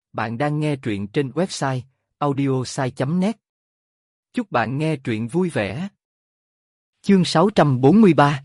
Bạn đang nghe truyện trên website audiosai.net. Chúc bạn nghe truyện vui vẻ. Chương 643.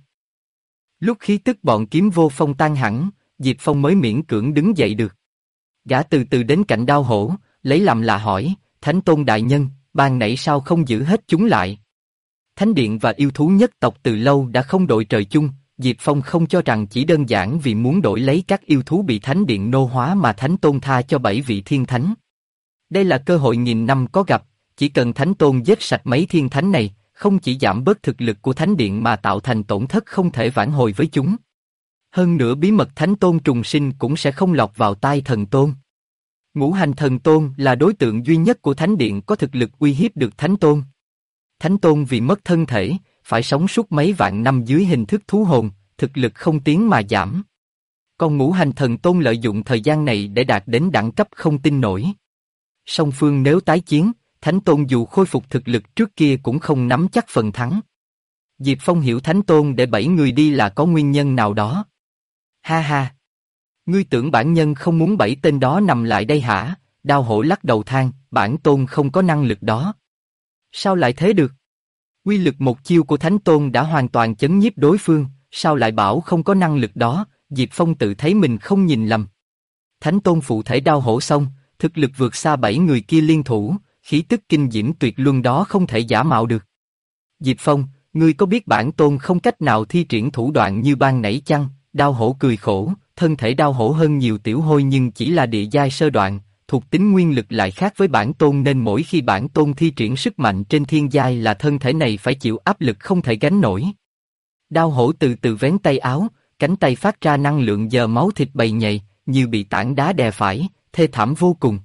Lúc khí tức bọn Kiếm Vô Phong tan hẳn, Diệp Phong mới miễn cưỡng đứng dậy được. Gã từ từ đến cạnh Đao Hổ, lấy làm lạ hỏi, Thánh Tôn đại nhân, ban nãy sao không giữ hết chúng lại? Thánh điện và yêu thú nhất tộc từ lâu đã không đội trời chung, Diệp Phong không cho rằng chỉ đơn giản vì muốn đổi lấy các yêu thú bị Thánh điện nô hóa mà Thánh Tôn tha cho 7 vị thiên thánh. Đây là cơ hội nghìn năm có gặp, chỉ cần Thánh Tôn giết sạch mấy thiên thánh này, không chỉ giảm bớt thực lực của Thánh điện mà tạo thành tổn thất không thể vãn hồi với chúng. Hơn nữa bí mật Thánh Tôn trùng sinh cũng sẽ không lọt vào tai Thần Tôn. Ngũ Hành Thần Tôn là đối tượng duy nhất của Thánh điện có thực lực uy hiếp được Thánh Tôn. Thánh Tôn vì mất thân thể, phải sống suốt mấy vạn năm dưới hình thức thú hồn, thực lực không tiến mà giảm. Còn Ngũ Hành Thần Tôn lợi dụng thời gian này để đạt đến đẳng cấp không tin nổi. Song phương nếu tái chiến, Thánh Tôn dù khôi phục thực lực trước kia cũng không nắm chắc phần thắng. Diệp Phong hiểu Thánh Tôn để 7 người đi là có nguyên nhân nào đó. Ha ha! Ngươi tưởng bản nhân không muốn 7 tên đó nằm lại đây hả? Đao Hổ lắc đầu than, bản tôn không có năng lực đó. Sao lại thế được? Uy lực một chiêu của Thánh Tôn đã hoàn toàn chấn nhiếp đối phương, sao lại bảo không có năng lực đó? Diệp Phong tự thấy mình không nhìn lầm. Thánh Tôn phụ thể Đao Hổ xong, thực lực vượt xa 7 người kia liên thủ, khí tức kinh diễm tuyệt luân đó không thể giả mạo được. Diệp Phong, ngươi có biết bản tôn không cách nào thi triển thủ đoạn như ban nãy chăng? Đao Hổ cười khổ, thân thể Đao Hổ hơn nhiều Tiểu Hôi nhưng chỉ là địa giai sơ đoạn, thuộc tính nguyên lực lại khác với bản tôn nên mỗi khi bản tôn thi triển sức mạnh trên thiên giai là thân thể này phải chịu áp lực không thể gánh nổi. Đao Hổ từ từ vén tay áo, cánh tay phát ra năng lượng giờ máu thịt bầy nhầy, như bị tảng đá đè phải, thê thảm vô cùng.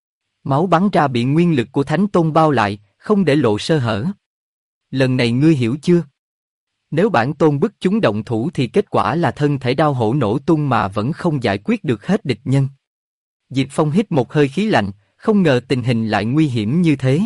Máu bắn ra bị nguyên lực của Thánh Tôn bao lại, không để lộ sơ hở. Lần này ngươi hiểu chưa? Nếu bản tôn bức chúng động thủ thì kết quả là thân thể Đao Hổ nổ tung mà vẫn không giải quyết được hết địch nhân. Diệp Phong hít một hơi khí lạnh, không ngờ tình hình lại nguy hiểm như thế.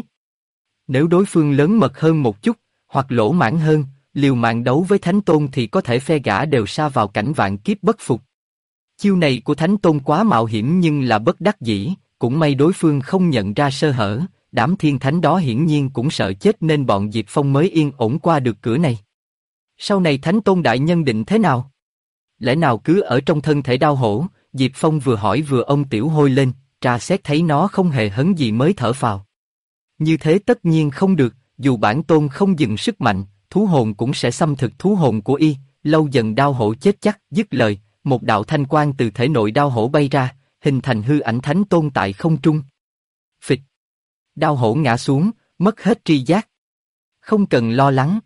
Nếu đối phương lớn mật hơn một chút, hoặc lỗ mãng hơn, liều mạng đấu với Thánh Tôn thì có thể phe gã đều sa vào cảnh vạn kiếp bất phục. Chiêu này của Thánh Tôn quá mạo hiểm nhưng là bất đắc dĩ, cũng may đối phương không nhận ra sơ hở, đám thiên thánh đó hiển nhiên cũng sợ chết nên bọn Diệp Phong mới yên ổn qua được cửa này. Sau này Thánh Tôn đại nhân định thế nào? Lẽ nào cứ ở trong thân thể Đao Hổ? Diệp Phong vừa hỏi vừa ôm Tiểu Hôi lên, tra xét thấy nó không hề hấn gì mới thở phào. Như thế tất nhiên không được, dù bản tôn không dừng sức mạnh, thú hồn cũng sẽ xâm thực thú hồn của y, lâu dần Đao Hổ chết chắc. Dứt lời, một đạo thanh quang từ thể nội Đao Hổ bay ra, hình thành hư ảnh Thánh Tôn tại không trung. Phịch! Đao Hổ ngã xuống, mất hết tri giác. Không cần lo lắng.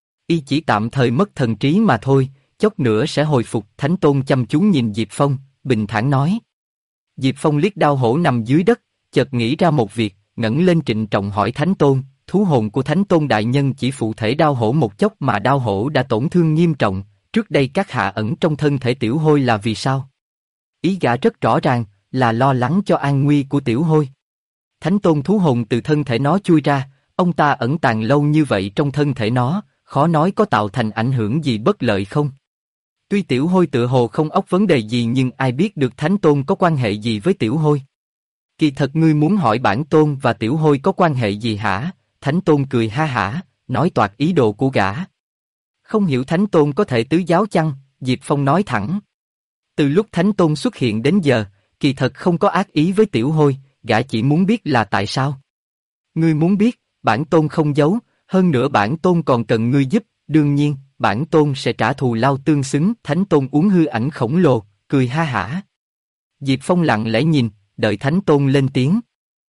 Y chỉ tạm thời mất thần trí mà thôi, chốc nữa sẽ hồi phục. Thánh Tôn chăm chú nhìn Diệp Phong, bình thản nói. Diệp Phong liếc Đao Hổ nằm dưới đất, chợt nghĩ ra một việc, ngẩng lên trịnh trọng hỏi Thánh Tôn, thú hồn của Thánh Tôn đại nhân chỉ phụ thể Đao Hổ một chốc mà Đao Hổ đã tổn thương nghiêm trọng, trước đây các hạ ẩn trong thân thể Tiểu Hôi là vì sao? Ý gã rất rõ ràng, là lo lắng cho an nguy của Tiểu Hôi. Thánh Tôn thú hồn từ thân thể nó chui ra, ông ta ẩn tàng lâu như vậy trong thân thể nó, khó nói có tạo thành ảnh hưởng gì bất lợi không? Tuy Tiểu Hôi tựa hồ không óc vấn đề gì nhưng ai biết được Thánh Tôn có quan hệ gì với Tiểu Hôi? Kỳ thật ngươi muốn hỏi bản tôn và Tiểu Hôi có quan hệ gì hả? Thánh Tôn cười ha hả, nói toạc ý đồ của gã. Không hiểu Thánh Tôn có thể tứ giáo chăng? Diệp Phong nói thẳng. Từ lúc Thánh Tôn xuất hiện đến giờ, kỳ thật không có ác ý với Tiểu Hôi, gã chỉ muốn biết là tại sao. Ngươi muốn biết, bản tôn không giấu, hơn nữa bản tôn còn cần ngươi giúp, đương nhiên, bản tôn sẽ trả thù lao tương xứng. Thánh Tôn uống hư ảnh khổng lồ, cười ha hả. Diệp Phong lặng lẽ nhìn, đợi Thánh Tôn lên tiếng.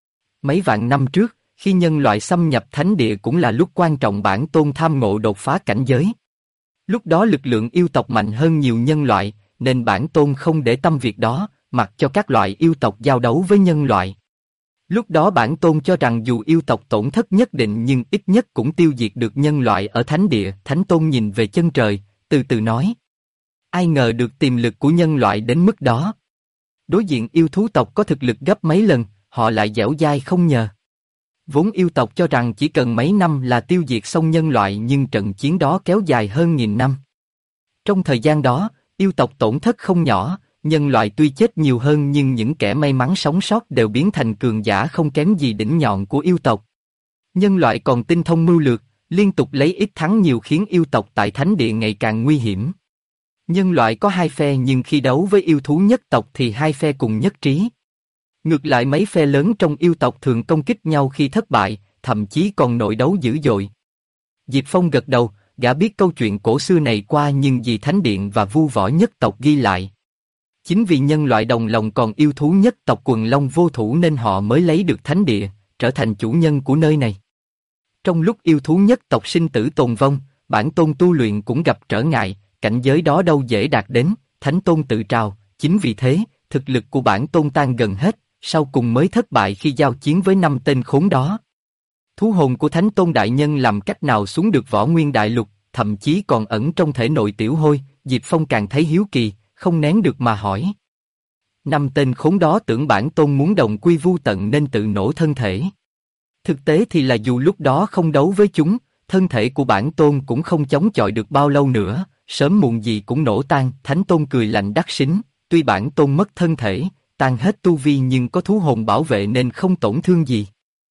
Mấy vạn năm trước, khi nhân loại xâm nhập thánh địa cũng là lúc quan trọng bản tôn tham ngộ đột phá cảnh giới. Lúc đó lực lượng yêu tộc mạnh hơn nhiều nhân loại, nên bản tôn không để tâm việc đó, mặc cho các loại yêu tộc giao đấu với nhân loại. Lúc đó bản tôn cho rằng dù yêu tộc tổn thất nhất định nhưng ít nhất cũng tiêu diệt được nhân loại ở thánh địa. Thánh Tôn nhìn về chân trời, từ từ nói. Ai ngờ được tiềm lực của nhân loại đến mức đó. Đối diện yêu thú tộc có thực lực gấp mấy lần, họ lại dẻo dai không nhờ. Vốn yêu tộc cho rằng chỉ cần mấy năm là tiêu diệt xong nhân loại nhưng trận chiến đó kéo dài hơn 1000 năm. Trong thời gian đó, yêu tộc tổn thất không nhỏ, nhân loại tuy chết nhiều hơn nhưng những kẻ may mắn sống sót đều biến thành cường giả không kém gì đỉnh nhọn của yêu tộc. Nhân loại còn tinh thông mưu lược, liên tục lấy ít thắng nhiều khiến yêu tộc tại thánh địa ngày càng nguy hiểm. Nhân loại có hai phe nhưng khi đấu với yêu thú nhất tộc thì hai phe cùng nhất trí. Ngược lại mấy phe lớn trong yêu tộc thường công kích nhau khi thất bại, thậm chí còn nội đấu dữ dội. Diệp Phong gật đầu, gã biết câu chuyện cổ xưa này qua nhưng vì thánh điện và vu võ nhất tộc ghi lại. Chính vì nhân loại đồng lòng còn yêu thú nhất tộc quần long vô thủ nên họ mới lấy được thánh địa, trở thành chủ nhân của nơi này. Trong lúc yêu thú nhất tộc sinh tử tồn vong, bản tôn tu luyện cũng gặp trở ngại, cảnh giới đó đâu dễ đạt đến, thánh tôn tự trào, chính vì thế, thực lực của bản tôn tan gần hết, sau cùng mới thất bại khi giao chiến với 5 tên khốn đó. Thú hồn của thánh tôn đại nhân làm cách nào xuống được võ nguyên đại lục, thậm chí còn ẩn trong thể nội tiểu hôi, Diệp Phong càng thấy hiếu kỳ, không nén được mà hỏi. 5 tên khốn đó tưởng bản tôn muốn đồng quy vu tận nên tự nổ thân thể. Thực tế thì là dù lúc đó không đấu với chúng, thân thể của bản tôn cũng không chống chọi được bao lâu nữa, sớm muộn gì cũng nổ tan. Thánh tôn cười lạnh đắc sính, tuy bản tôn mất thân thể, tan hết tu vi nhưng có thú hồn bảo vệ nên không tổn thương gì.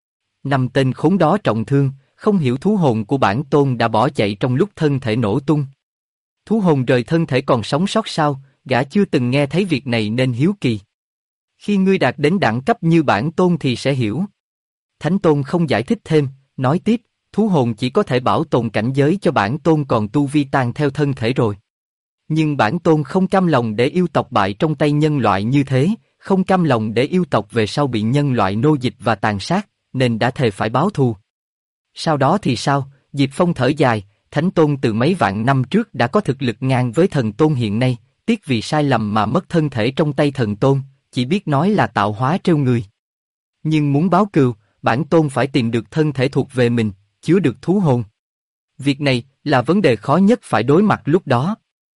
5 tên khốn đó trọng thương, không hiểu thú hồn của bản tôn đã bỏ chạy trong lúc thân thể nổ tung. Thú hồn rời thân thể còn sống sót sao, gã chưa từng nghe thấy việc này nên hiếu kỳ. Khi ngươi đạt đến đẳng cấp như bản tôn thì sẽ hiểu. Thánh tôn không giải thích thêm, nói tiếp, thú hồn chỉ có thể bảo tồn cảnh giới cho bản tôn còn tu vi tan theo thân thể rồi. Nhưng bản tôn không cam lòng để yêu tộc bại trong tay nhân loại như thế, không cam lòng để yêu tộc về sau bị nhân loại nô dịch và tàn sát, nên đã thề phải báo thù. Sau đó thì sao? Diệp Phong thở dài, thánh tôn từ mấy vạn năm trước đã có thực lực ngang với thần tôn hiện nay, tiếc vì sai lầm mà mất thân thể trong tay thần tôn, chỉ biết nói là tạo hóa trêu người. Nhưng muốn báo cừu, bản tôn phải tìm được thân thể thuộc về mình, chứa được thú hồn. Việc này là vấn đề khó nhất phải đối mặt lúc đó.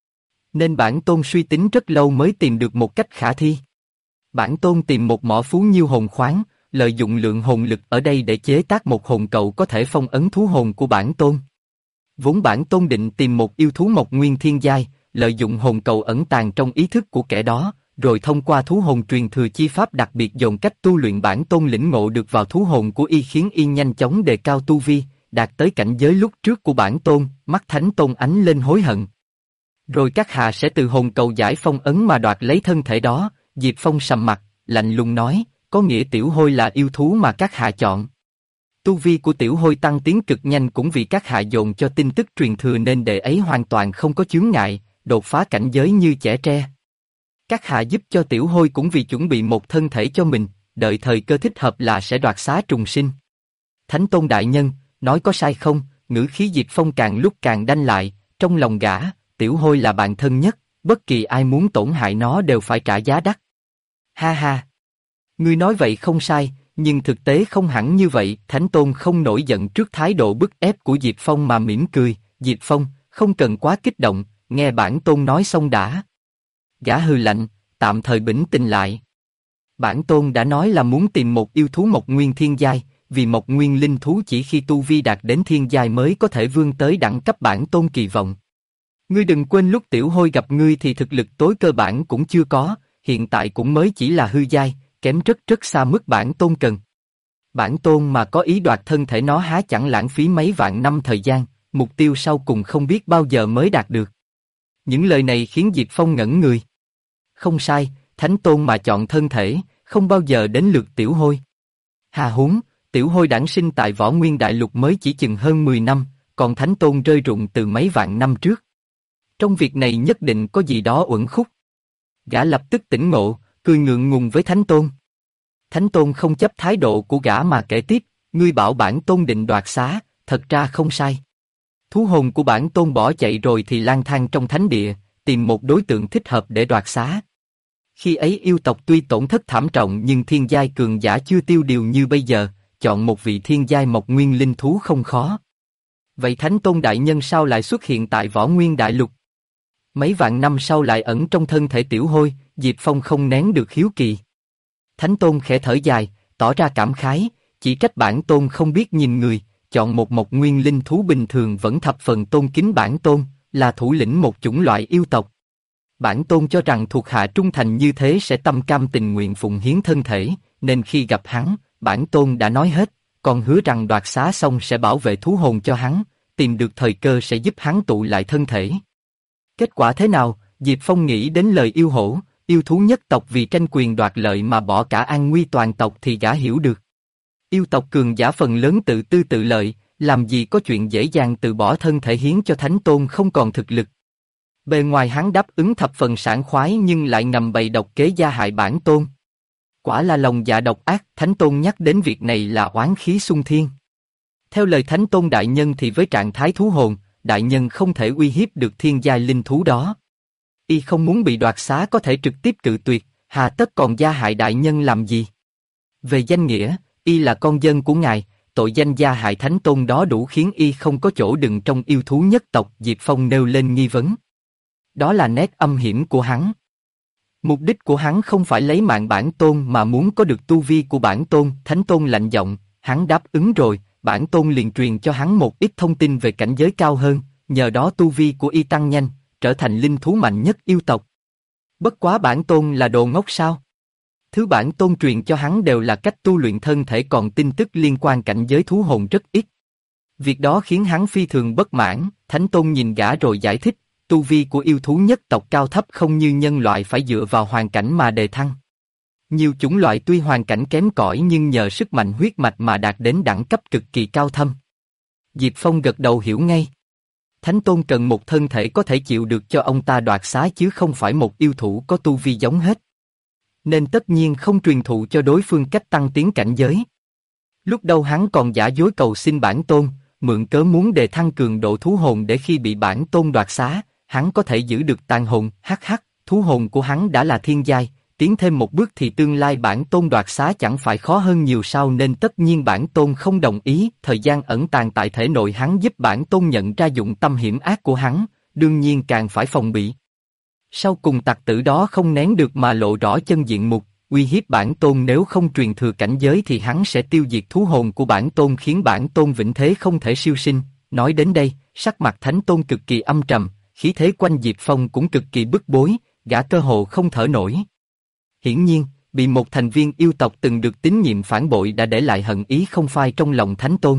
Nên bản tôn suy tính rất lâu mới tìm được một cách khả thi. Bản tôn tìm một mỏ phú nhiêu hồn khoáng, lợi dụng lượng hồn lực ở đây để chế tác một hồn cầu có thể phong ấn thú hồn của bản tôn. Vốn bản tôn định tìm một yêu thú mộc nguyên thiên giai, lợi dụng hồn cầu ẩn tàng trong ý thức của kẻ đó, rồi thông qua thú hồn truyền thừa chi pháp đặc biệt dồn cách tu luyện bản tôn lĩnh ngộ được vào thú hồn của y khiến y nhanh chóng đề cao tu vi, đạt tới cảnh giới lúc trước của bản tôn. Mắt thánh tôn ánh lên hối hận. Rồi các hạ sẽ từ hồn cầu giải phong ấn mà đoạt lấy thân thể đó. Diệp Phong sầm mặt, lạnh lùng nói, có nghĩa tiểu hôi là yêu thú mà các hạ chọn. Tu vi của tiểu hôi tăng tiến cực nhanh cũng vì các hạ dồn cho tin tức truyền thừa nên đệ ấy hoàn toàn không có chướng ngại, đột phá cảnh giới như chẻ tre. Các hạ giúp cho tiểu hôi cũng vì chuẩn bị một thân thể cho mình, đợi thời cơ thích hợp là sẽ đoạt xá trùng sinh. Thánh tôn đại nhân, nói có sai không? Ngữ khí Diệp Phong càng lúc càng đanh lại, trong lòng gã, tiểu hôi là bạn thân nhất, bất kỳ ai muốn tổn hại nó đều phải trả giá đắt. Ha ha! Ngươi nói vậy không sai, nhưng thực tế không hẳn như vậy. Thánh tôn không nổi giận trước thái độ bức ép của Diệp Phong mà mỉm cười. Diệp Phong, không cần quá kích động, nghe bản tôn nói xong đã. Gã hừ lạnh, tạm thời bình tĩnh lại. Bản tôn đã nói là muốn tìm một yêu thú mộc nguyên thiên giai, vì mộc nguyên linh thú chỉ khi tu vi đạt đến thiên giai mới có thể vươn tới đẳng cấp bản tôn kỳ vọng. Ngươi đừng quên lúc tiểu hôi gặp ngươi thì thực lực tối cơ bản cũng chưa có, hiện tại cũng mới chỉ là hư giai, kém rất xa mức bản tôn cần. Bản tôn mà có ý đoạt thân thể nó há chẳng lãng phí mấy vạn năm thời gian, mục tiêu sau cùng không biết bao giờ mới đạt được. Những lời này khiến Diệp Phong ngẩn người. Không sai, thánh tôn mà chọn thân thể, không bao giờ đến lượt tiểu hôi. Hà huống, tiểu hôi đản sinh tại võ nguyên đại lục mới chỉ chừng hơn 10 năm, còn thánh tôn rơi rụng từ mấy vạn năm trước. Trong việc này nhất định có gì đó uẩn khúc. Gã lập tức tỉnh ngộ, cười ngượng ngùng với thánh tôn. Thánh tôn không chấp thái độ của gã mà kể tiếp, ngươi bảo bản tôn định đoạt xá, thật ra không sai. Thú hồn của bản tôn bỏ chạy rồi thì lang thang trong thánh địa, tìm một đối tượng thích hợp để đoạt xá. Khi ấy yêu tộc tuy tổn thất thảm trọng nhưng thiên giai cường giả chưa tiêu điều như bây giờ, chọn một vị thiên giai mộc nguyên linh thú không khó. Vậy thánh tôn đại nhân sao lại xuất hiện tại võ nguyên đại lục? Mấy vạn năm sau lại ẩn trong thân thể tiểu hôi, Diệp Phong không nén được hiếu kỳ. Thánh tôn khẽ thở dài, tỏ ra cảm khái, chỉ trách bản tôn không biết nhìn người, chọn một mộc nguyên linh thú bình thường vẫn thập phần tôn kính bản tôn, là thủ lĩnh một chủng loại yêu tộc. Bản tôn cho rằng thuộc hạ trung thành như thế sẽ tâm cam tình nguyện phụng hiến thân thể, nên khi gặp hắn, bản tôn đã nói hết, còn hứa rằng đoạt xá xong sẽ bảo vệ thú hồn cho hắn, tìm được thời cơ sẽ giúp hắn tụ lại thân thể. Kết quả thế nào? Diệp Phong nghĩ đến lời yêu hổ, yêu thú nhất tộc vì tranh quyền đoạt lợi mà bỏ cả an nguy toàn tộc thì gã hiểu được. Yêu tộc cường giả phần lớn tự tư tự lợi, làm gì có chuyện dễ dàng từ bỏ thân thể hiến cho thánh tôn không còn thực lực. Bề ngoài hắn đáp ứng thập phần sảng khoái nhưng lại ngầm bày độc kế gia hại bản tôn. Quả là lòng dạ độc ác, thánh tôn nhắc đến việc này là oán khí xung thiên. Theo lời thánh tôn đại nhân thì với trạng thái thú hồn, đại nhân không thể uy hiếp được thiên giai linh thú đó. Y không muốn bị đoạt xá có thể trực tiếp cự tuyệt, hà tất còn gia hại đại nhân làm gì? Về danh nghĩa, Y là con dân của ngài, tội danh gia hại thánh tôn đó đủ khiến Y không có chỗ đựng trong yêu thú nhất tộc. Diệp Phong nêu lên nghi vấn. Đó là nét âm hiểm của hắn. Mục đích của hắn không phải lấy mạng bản tôn mà muốn có được tu vi của bản tôn. Thánh tôn lạnh giọng, hắn đáp ứng rồi, bản tôn liền truyền cho hắn một ít thông tin về cảnh giới cao hơn, nhờ đó tu vi của Y tăng nhanh, trở thành linh thú mạnh nhất yêu tộc. Bất quá bản tôn là đồ ngốc sao? Thứ bản tôn truyền cho hắn đều là cách tu luyện thân thể, còn tin tức liên quan cảnh giới thú hồn rất ít. Việc đó khiến hắn phi thường bất mãn. Thánh tôn nhìn gã rồi giải thích, tu vi của yêu thú nhất tộc cao thấp không như nhân loại phải dựa vào hoàn cảnh mà đề thăng. Nhiều chủng loại tuy hoàn cảnh kém cỏi nhưng nhờ sức mạnh huyết mạch mà đạt đến đẳng cấp cực kỳ cao thâm. Diệp Phong gật đầu hiểu ngay. Thánh tôn cần một thân thể có thể chịu được cho ông ta đoạt xá chứ không phải một yêu thú có tu vi giống hết. Nên tất nhiên không truyền thụ cho đối phương cách tăng tiến cảnh giới. Lúc đầu hắn còn giả dối cầu xin bản tôn, mượn cớ muốn đề thăng cường độ thú hồn để khi bị bản tôn đoạt xá, hắn có thể giữ được tàn hồn. Thú hồn của hắn đã là thiên giai, tiến thêm một bước thì tương lai bản tôn đoạt xá chẳng phải khó hơn nhiều sao, nên tất nhiên bản tôn không đồng ý. Thời gian ẩn tàng tại thể nội hắn giúp bản tôn nhận ra dụng tâm hiểm ác của hắn, đương nhiên càng phải phòng bị. Sau cùng tặc tử đó không nén được mà lộ rõ chân diện mục, uy hiếp bản tôn nếu không truyền thừa cảnh giới thì hắn sẽ tiêu diệt thú hồn của bản tôn, khiến bản tôn vĩnh thế không thể siêu sinh. Nói đến đây, sắc mặt thánh tôn cực kỳ âm trầm, khí thế quanh Diệp Phong cũng cực kỳ bức bối, gã cơ hồ không thở nổi. Hiển nhiên, bị một thành viên yêu tộc từng được tín nhiệm phản bội đã để lại hận ý không phai trong lòng thánh tôn.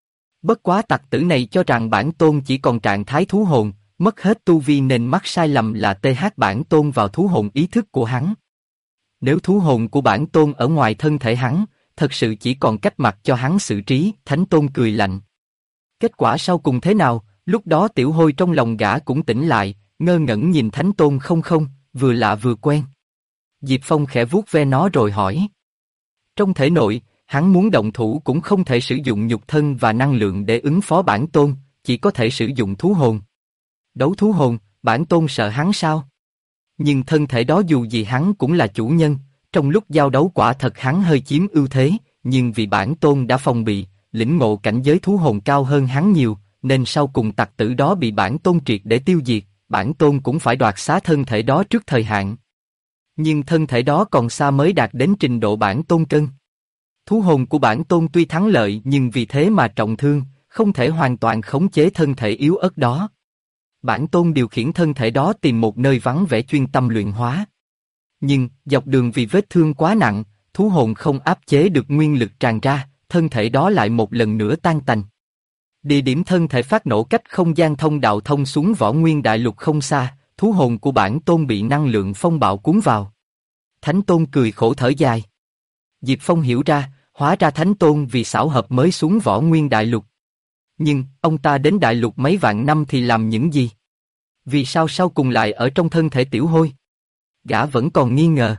Bất quá tặc tử này cho rằng bản tôn chỉ còn trạng thái thú hồn, mất hết tu vi nên mắc sai lầm là TH bản tôn vào thú hồn ý thức của hắn. Nếu thú hồn của bản tôn ở ngoài thân thể hắn, thật sự chỉ còn cách mặc cho hắn xử trí. Thánh tôn cười lạnh. Kết quả sau cùng thế nào? Lúc đó tiểu hôi trong lòng gã cũng tỉnh lại, ngơ ngẩn nhìn thánh tôn không, vừa lạ vừa quen. Diệp Phong khẽ vuốt ve nó rồi hỏi. Trong thể nội, hắn muốn động thủ cũng không thể sử dụng nhục thân và năng lượng để ứng phó bản tôn, chỉ có thể sử dụng thú hồn. Đấu thú hồn, bản tôn sợ hắn sao? Nhưng thân thể đó dù gì hắn cũng là chủ nhân, trong lúc giao đấu quả thật hắn hơi chiếm ưu thế, nhưng vì bản tôn đã phòng bị, lĩnh ngộ cảnh giới thú hồn cao hơn hắn nhiều, nên sau cùng tặc tử đó bị bản tôn triệt để tiêu diệt, bản tôn cũng phải đoạt xá thân thể đó trước thời hạn. Nhưng thân thể đó còn xa mới đạt đến trình độ bản tôn cân. Thú hồn của bản tôn tuy thắng lợi nhưng vì thế mà trọng thương, không thể hoàn toàn khống chế thân thể yếu ớt đó. Bản tôn điều khiển thân thể đó tìm một nơi vắng vẻ chuyên tâm luyện hóa. Nhưng, dọc đường vì vết thương quá nặng, thú hồn không áp chế được nguyên lực tràn ra, thân thể đó lại một lần nữa tan tành. Địa điểm thân thể phát nổ cách không gian thông đạo thông xuống Võ Nguyên Đại Lục không xa, thú hồn của bản tôn bị năng lượng phong bạo cuốn vào. Thánh tôn cười khổ thở dài. Diệp Phong hiểu ra, hóa ra thánh tôn vì xảo hợp mới xuống Võ Nguyên Đại Lục. Nhưng, ông ta đến Đại Lục mấy vạn năm thì làm những gì? Vì sao sau cùng lại ở trong thân thể tiểu hôi? Gã vẫn còn nghi ngờ.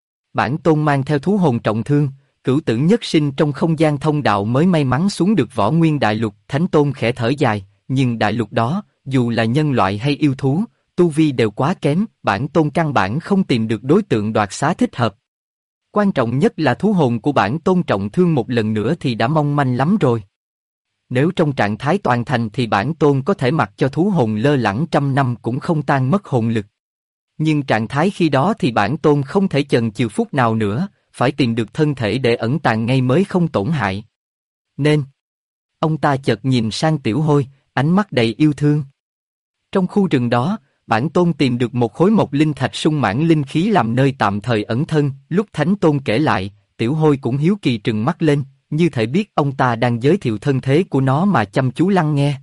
Bản tôn mang theo thú hồn trọng thương, cửu tử nhất sinh trong không gian thông đạo mới may mắn xuống được Võ Nguyên Đại Lục. Thánh tôn khẽ thở dài, nhưng đại lục đó, dù là nhân loại hay yêu thú, tu vi đều quá kém, bản tôn căn bản không tìm được đối tượng đoạt xá thích hợp. Quan trọng nhất là thú hồn của bản tôn trọng thương một lần nữa thì đã mong manh lắm rồi. Nếu trong trạng thái toàn thành thì bản tôn có thể mặc cho thú hồn lơ lửng trăm năm cũng không tan mất hồn lực. Nhưng trạng thái khi đó thì bản tôn không thể chần chừ phút nào nữa, phải tìm được thân thể để ẩn tàng ngay mới không tổn hại. Nên, ông ta chợt nhìn sang tiểu hôi, ánh mắt đầy yêu thương. Trong khu rừng đó, bản tôn tìm được một khối mộc linh thạch sung mãn linh khí làm nơi tạm thời ẩn thân. Lúc Thánh Tôn kể lại, Tiểu Hôi cũng hiếu kỳ trừng mắt lên, như thể biết ông ta đang giới thiệu thân thế của nó mà chăm chú lắng nghe.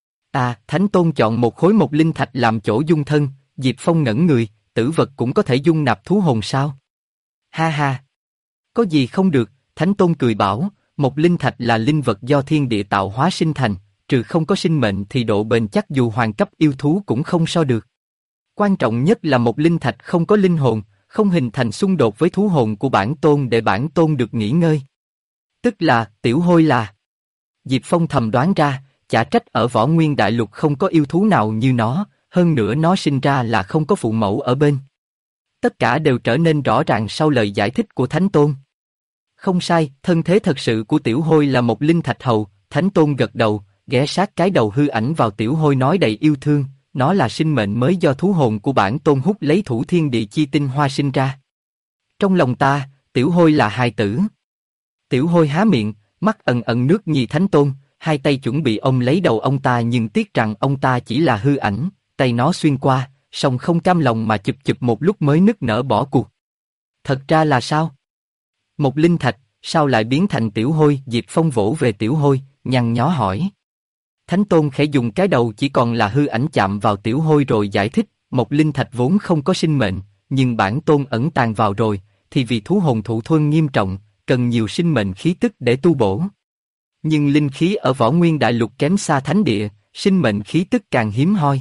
À, Thánh Tôn chọn một khối mộc linh thạch làm chỗ dung thân. Diệp Phong ngẩn người, tử vật cũng có thể dung nạp thú hồn sao? Ha ha! Có gì không được, Thánh Tôn cười bảo, mộc linh thạch là linh vật do thiên địa tạo hóa sinh thành, trừ không có sinh mệnh thì độ bền chắc dù hoàng cấp yêu thú cũng không so được. Quan trọng nhất là mộc linh thạch không có linh hồn, không hình thành xung đột với thú hồn của bản tôn để bản tôn được nghỉ ngơi. Tức là, Tiểu Hôi là... Diệp Phong thầm đoán ra, chả trách ở Võ Nguyên Đại Lục không có yêu thú nào như nó, hơn nữa nó sinh ra là không có phụ mẫu ở bên. Tất cả đều trở nên rõ ràng sau lời giải thích của Thánh Tôn. Không sai, thân thế thật sự của Tiểu Hôi là một linh thạch hầu. Thánh Tôn gật đầu, ghé sát cái đầu hư ảnh vào Tiểu Hôi nói đầy yêu thương, nó là sinh mệnh mới do thú hồn của bản tôn hút lấy thủ thiên địa chi tinh hoa sinh ra. Trong lòng ta, Tiểu Hôi là hài tử. Tiểu Hôi há miệng, mắt ẩn ẩn nước nhìn Thánh Tôn, hai tay chuẩn bị ôm lấy đầu ông ta nhưng tiếc rằng ông ta chỉ là hư ảnh, tay nó xuyên qua, song không cam lòng mà chụp chụp một lúc mới nức nở bỏ cuộc. Thật ra là sao? Một linh thạch, sao lại biến thành Tiểu Hôi? Diệp Phong vỗ về Tiểu Hôi, nhăn nhó hỏi. Thánh Tôn khẽ dùng cái đầu chỉ còn là hư ảnh chạm vào Tiểu Hôi rồi giải thích, một linh thạch vốn không có sinh mệnh, nhưng bản tôn ẩn tàng vào rồi, thì vì thú hồn thụ thuần nghiêm trọng, cần nhiều sinh mệnh khí tức để tu bổ. Nhưng linh khí ở Võ Nguyên Đại Lục kém xa thánh địa, sinh mệnh khí tức càng hiếm hoi.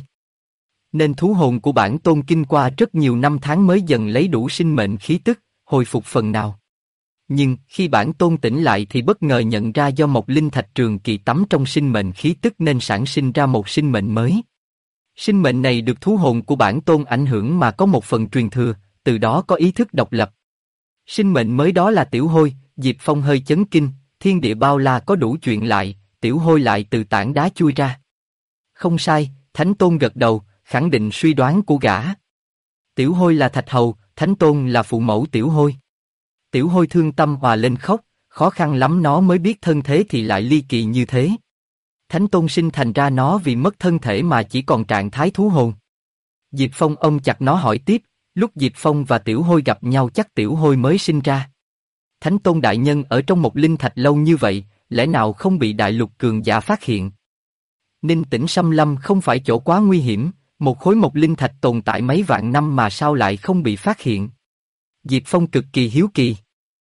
Nên thú hồn của bản tôn kinh qua rất nhiều năm tháng mới dần lấy đủ sinh mệnh khí tức, hồi phục phần nào. Nhưng khi bản tôn tỉnh lại thì bất ngờ nhận ra do một linh thạch trường kỳ tắm trong sinh mệnh khí tức nên sản sinh ra một sinh mệnh mới. Sinh mệnh này được thú hồn của bản tôn ảnh hưởng mà có một phần truyền thừa, từ đó có ý thức độc lập. Sinh mệnh mới đó là Tiểu Hôi. Diệp Phong hơi chấn kinh, thiên địa bao la có đủ chuyện lại, Tiểu Hôi lại từ tảng đá chui ra. Không sai, Thánh Tôn gật đầu, khẳng định suy đoán của gã. Tiểu Hôi là thạch hầu, Thánh Tôn là phụ mẫu Tiểu Hôi. Tiểu Hôi thương tâm hòa lên khóc, khó khăn lắm nó mới biết thân thế thì lại ly kỳ như thế. Thánh Tôn sinh thành ra nó vì mất thân thể mà chỉ còn trạng thái thú hồn. Diệp Phong ôm chặt nó hỏi tiếp, lúc Diệp Phong và Tiểu Hôi gặp nhau chắc Tiểu Hôi mới sinh ra. Thánh Tôn đại nhân ở trong một linh thạch lâu như vậy, lẽ nào không bị đại lục cường giả phát hiện? Ninh Tĩnh Xâm Lâm không phải chỗ quá nguy hiểm, một khối mộc linh thạch tồn tại mấy vạn năm mà sao lại không bị phát hiện? Diệp Phong cực kỳ hiếu kỳ.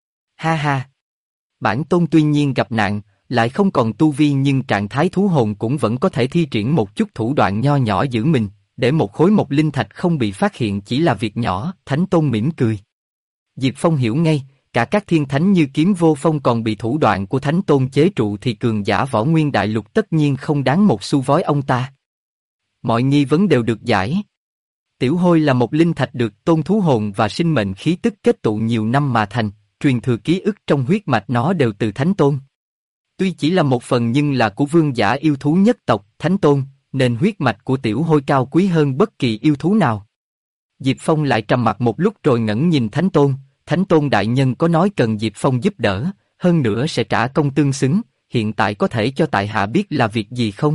Ha ha! Bản tôn tuy nhiên gặp nạn, lại không còn tu vi nhưng trạng thái thú hồn cũng vẫn có thể thi triển một chút thủ đoạn nho nhỏ giữ mình, để một khối mộc linh thạch không bị phát hiện chỉ là việc nhỏ. Thánh Tôn mỉm cười. Diệp Phong hiểu ngay, cả các thiên thánh như Kiếm Vô Phong còn bị thủ đoạn của Thánh Tôn chế trụ thì cường giả Võ Nguyên Đại Lục tất nhiên không đáng một xu vói ông ta. Mọi nghi vấn đều được giải. Tiểu Hôi là một linh thạch được tôn thú hồn và sinh mệnh khí tức kết tụ nhiều năm mà thành, truyền thừa ký ức trong huyết mạch nó đều từ Thánh Tôn. Tuy chỉ là một phần nhưng là của vương giả yêu thú nhất tộc Thánh Tôn, nên huyết mạch của Tiểu Hôi cao quý hơn bất kỳ yêu thú nào. Diệp Phong lại trầm mặc một lúc rồi ngẩng nhìn Thánh Tôn. Thánh Tôn đại nhân có nói cần Diệp Phong giúp đỡ, hơn nữa sẽ trả công tương xứng, hiện tại có thể cho tại hạ biết là việc gì không?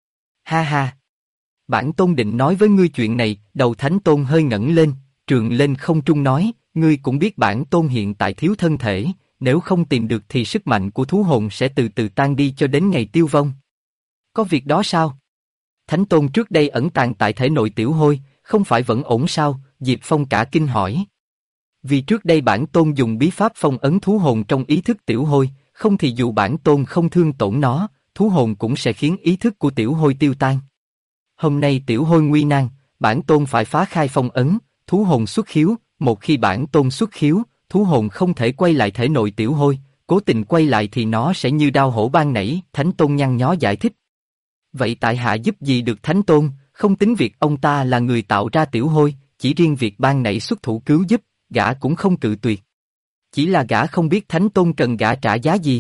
Ha ha! Bản tôn định nói với ngươi chuyện này. Đầu Thánh Tôn hơi ngẩng lên, trượng lên không trung nói, ngươi cũng biết bản tôn hiện tại thiếu thân thể, nếu không tìm được thì sức mạnh của thú hồn sẽ từ từ tan đi cho đến ngày tiêu vong. Có việc đó sao? Thánh Tôn trước đây ẩn tàng tại thể nội Tiểu Hôi, không phải vẫn ổn sao? Diệp Phong cả kinh hỏi. Vì trước đây bản tôn dùng bí pháp phong ấn thú hồn trong ý thức Tiểu Hôi, không thì dù bản tôn không thương tổn nó, thú hồn cũng sẽ khiến ý thức của Tiểu Hôi tiêu tan. Hôm nay Tiểu Hôi nguy nan, bản tôn phải phá khai phong ấn, thú hồn xuất khiếu, một khi bản tôn xuất khiếu, thú hồn không thể quay lại thể nội Tiểu Hôi, cố tình quay lại thì nó sẽ như đao hổ ban nảy. Thánh Tôn nhăn nhó giải thích. Vậy tại hạ giúp gì được Thánh Tôn? Không tính việc ông ta là người tạo ra Tiểu Hôi, chỉ riêng việc ban nảy xuất thủ cứu giúp, gã cũng không cự tuyệt. Chỉ là gã không biết Thánh Tôn cần gã trả giá gì.